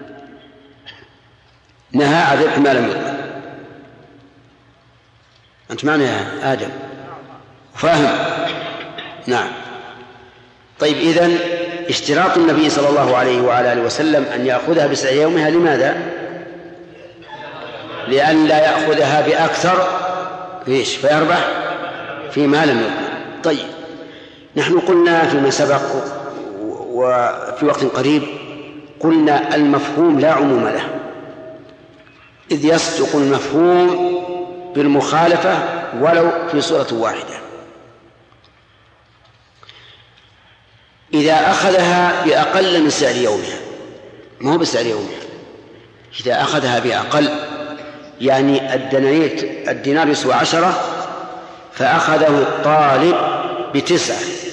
نهى عن ربح ما لم يضمن. أنت معنا يا آدم فاهم؟ نعم. طيب إذن اشتراط النبي صلى الله عليه وعلى آله وسلم أن يأخذها بسعر يومها لماذا؟ لأن لا يأخذها بأكثر فيربح فيما لم يضمن. طيب نحن قلنا فيما سبق وفي وقت قريب قلنا المفهوم لا عموم له، إذ يصدق المفهوم بالمخالفة ولو في صورة واحدة. إذا أخذها بأقل من سعر يومها، ما هو بسعر يومها، إذا أخذها بأقل يعني الدينار يسوى 10 فأخذه الطالب ب9،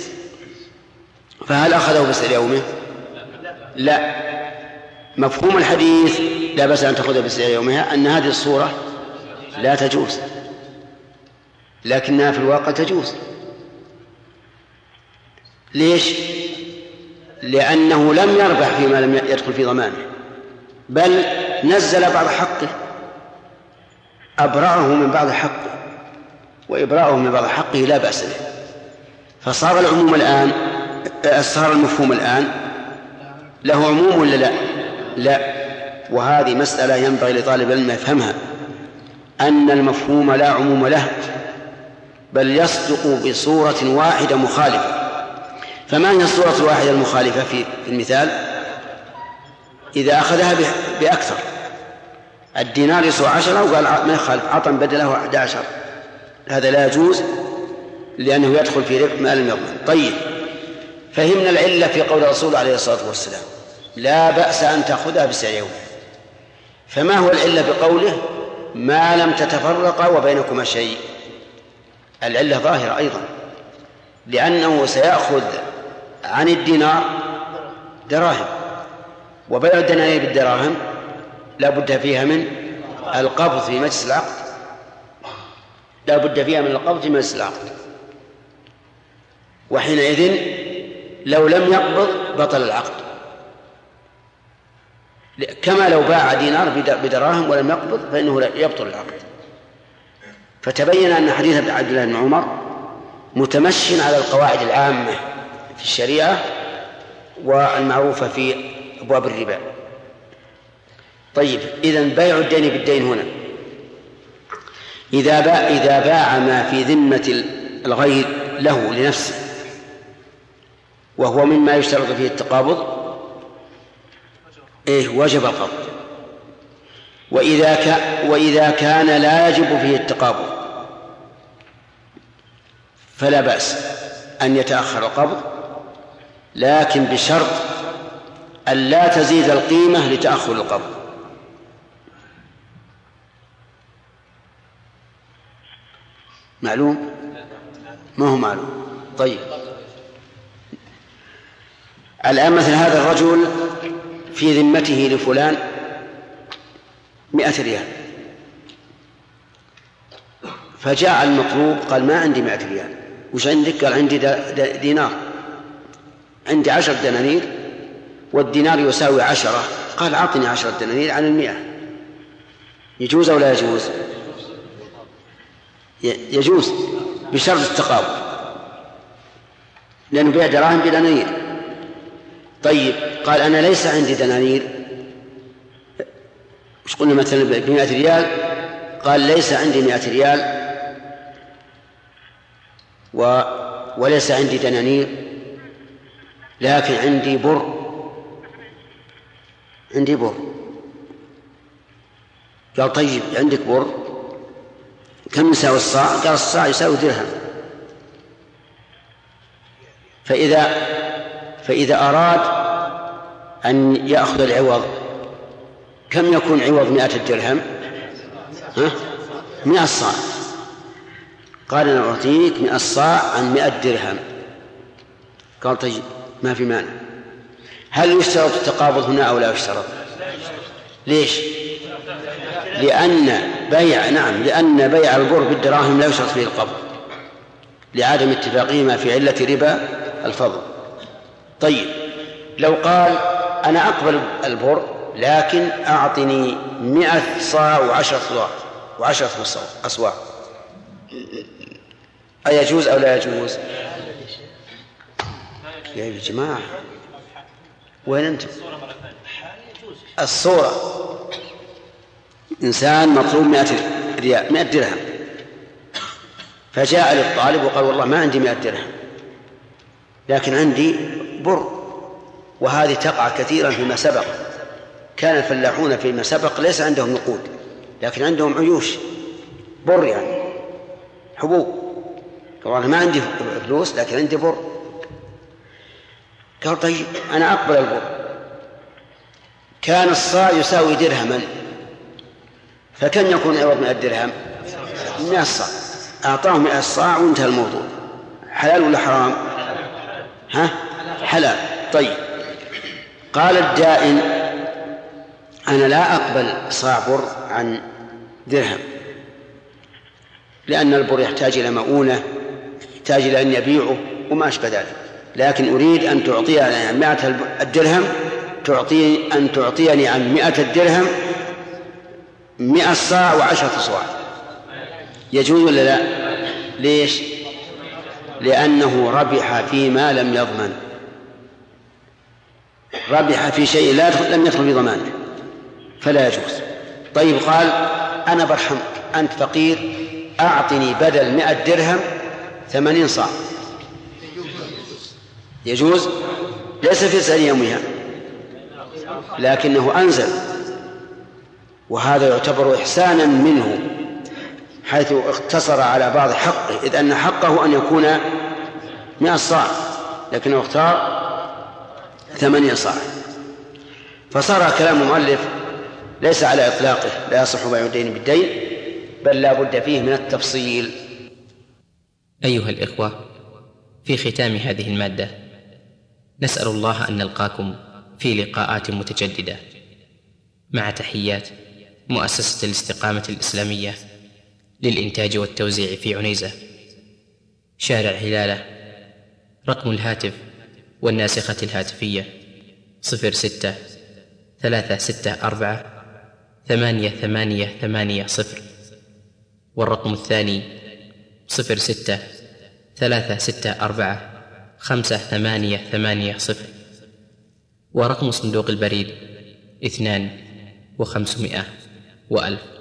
فهل أخذه بسعر يومه؟ لا. مفهوم الحديث لا بأس أن تأخذها بسعر يومها أن هذه الصورة لا تجوز، لكنها في الواقع تجوز. ليش؟ لأنه لم يربح فيما لم يدخل في ضمانه، بل نزل بعض حقه، أبرأه من بعض حقه، وإبراءه من بعض حقه لا بأس به. فصار العموم الآن، صار المفهوم الآن له عموم ولا لا؟ لا. وهذه مسألة ينبغي لطالب العلم يفهمها، أن المفهوم لا عموم له، بل يصدق بصورة واحدة مخالفة. فما هي الصورة الواحدة المخالفة في المثال؟ إذا أخذها بأكثر، الدينار يسوى 10 وقال ما يخالف عطا بدله 11، هذا لا يجوز لأنه يدخل في ربح ما لم يضمن. طيب فهمنا العلة في قول الرسول عليه الصلاة والسلام لا بأس أن تأخذها بسعر يوم. فما هو العلة بقوله ما لم تتفرقا وبينكما شيء؟ العلة ظاهرة أيضا، لأنه سيأخذ عن الدينار دراهم، وبيع الدنانير بالدراهم لا بد فيها من القبض في مجلس العقد، لا بد فيها من القبض في مجلس العقد. وحينئذ لو لم يقبض بطل العقد، كما لو باع دينار بدراهم ولم يقبض فإنه لا يبطل العقد. فتبين أن حديث عبد الله بن عمر متمشٍ على القواعد العامة في الشريعة والمعروفة في أبواب الربا. طيب إذن بيع الدين بالدين هنا إذا باع ما في ذمة الغير له لنفسه وهو مما يشترط فيه التقابض وجب القبض. وإذا كان لا يجب فيه التقابض فلا بأس أن يتأخر القبض، لكن بشرط أن لا تزيد القيمة لتأخر القبض. معلوم؟ ما هو معلوم. طيب الآن مثل هذا الرجل في ذمته لفلان 100 ريال، فجاء المطلوب قال ما عندي 100 ريال، وش عندك؟ قال عندي دينار، عندي 10 دنانير والدينار يساوي 10. قال أعطني 10 دنانير عن 100. يجوز أو لا يجوز؟ يجوز بشرط التقابض، لأنه بيع دراهم بدنانير. طيب قال أنا ليس عندي دنانير، مش قلنا مثلا ب100 ريال؟ قال ليس عندي 100 ريال وليس عندي دنانير، لكن عندي بر. قال طيب عندك بر، كم يساوي الصاع؟ قال الصاع يساوي درهم. فإذا أراد أن يأخذ العوض كم يكون عوض 100 درهم؟ 100 صاع. قال أنا أعطيك 100 صاع عن 100 درهم. قال طيب ما في مانع. هل يشترط التقابض هنا أو لا يشترط؟ ليش؟ لأن بيع البر بالدراهم لا يشترط فيه القبض لعدم اتفاقهما في علة ربا الفضل. طيب لو قال أنا أقبل البر لكن أعطني 100 صاع و10 أصواع، أيجوز أو لا يجوز؟ يا جماعة وين أنتم؟ الصورة إنسان مطلوب 100 ريال 100 درهم، فجاء للطالب وقال والله ما عندي 100 درهم لكن عندي بر، وهذه تقع كثيرا فيما سبق. كان الفلاحون فيما سبق ليس عندهم نقود لكن عندهم عيوش بر، يعني حبوب. قال ما عندي فلوس لكن عندي بر. قال طيب أنا أقبل البر. كان الصاع يساوي درهما، فكم يكون عوض 100 درهم؟ 100 صاع. أعطاه 100 صاع وانتهى الموضوع. حلال ولا حرام؟ حلال. طيب قال الدائن أنا لا أقبل صاع بر عن درهم، لأن البر يحتاج إلى مؤونة، يحتاج إلى أن يبيعه وما أشبه ذلك، لكن أريد أن تعطيني عن 100 الدرهم، أن تعطيني عن 100 الدرهم 100 صاع و10 صواع. يجوز ولا لا؟ ليش؟ لأنه ربح فيما لم يضمن، ربح في شيء لم يدخل في ضمانه فلا يجوز. طيب قال أنا برحمك، أنت فقير، أعطني بدل 100 درهم 80 صاع. يجوز؟ ليس في سعر يومها لكنه أنزل، وهذا يعتبر إحسانا منه حيث اقتصر على بعض حقه، إذ أن حقه أن يكون 100 صاع لكنه اختار 8 صاع. فصار كلام المؤلف ليس على إطلاقه، لا يصح بيع الدين بالدين، بل لا بد فيه من التفصيل. أيها الإخوة، في ختام هذه المادة نسأل الله أن نلقاكم في لقاءات متجددة، مع تحيات مؤسسة الاستقامة الإسلامية للإنتاج والتوزيع في عنيزة، شارع هلالة. رقم الهاتف والناسخة الهاتفية 06 364 8880، والرقم الثاني 06 364 5880، ورقم صندوق البريد 2500 و1000.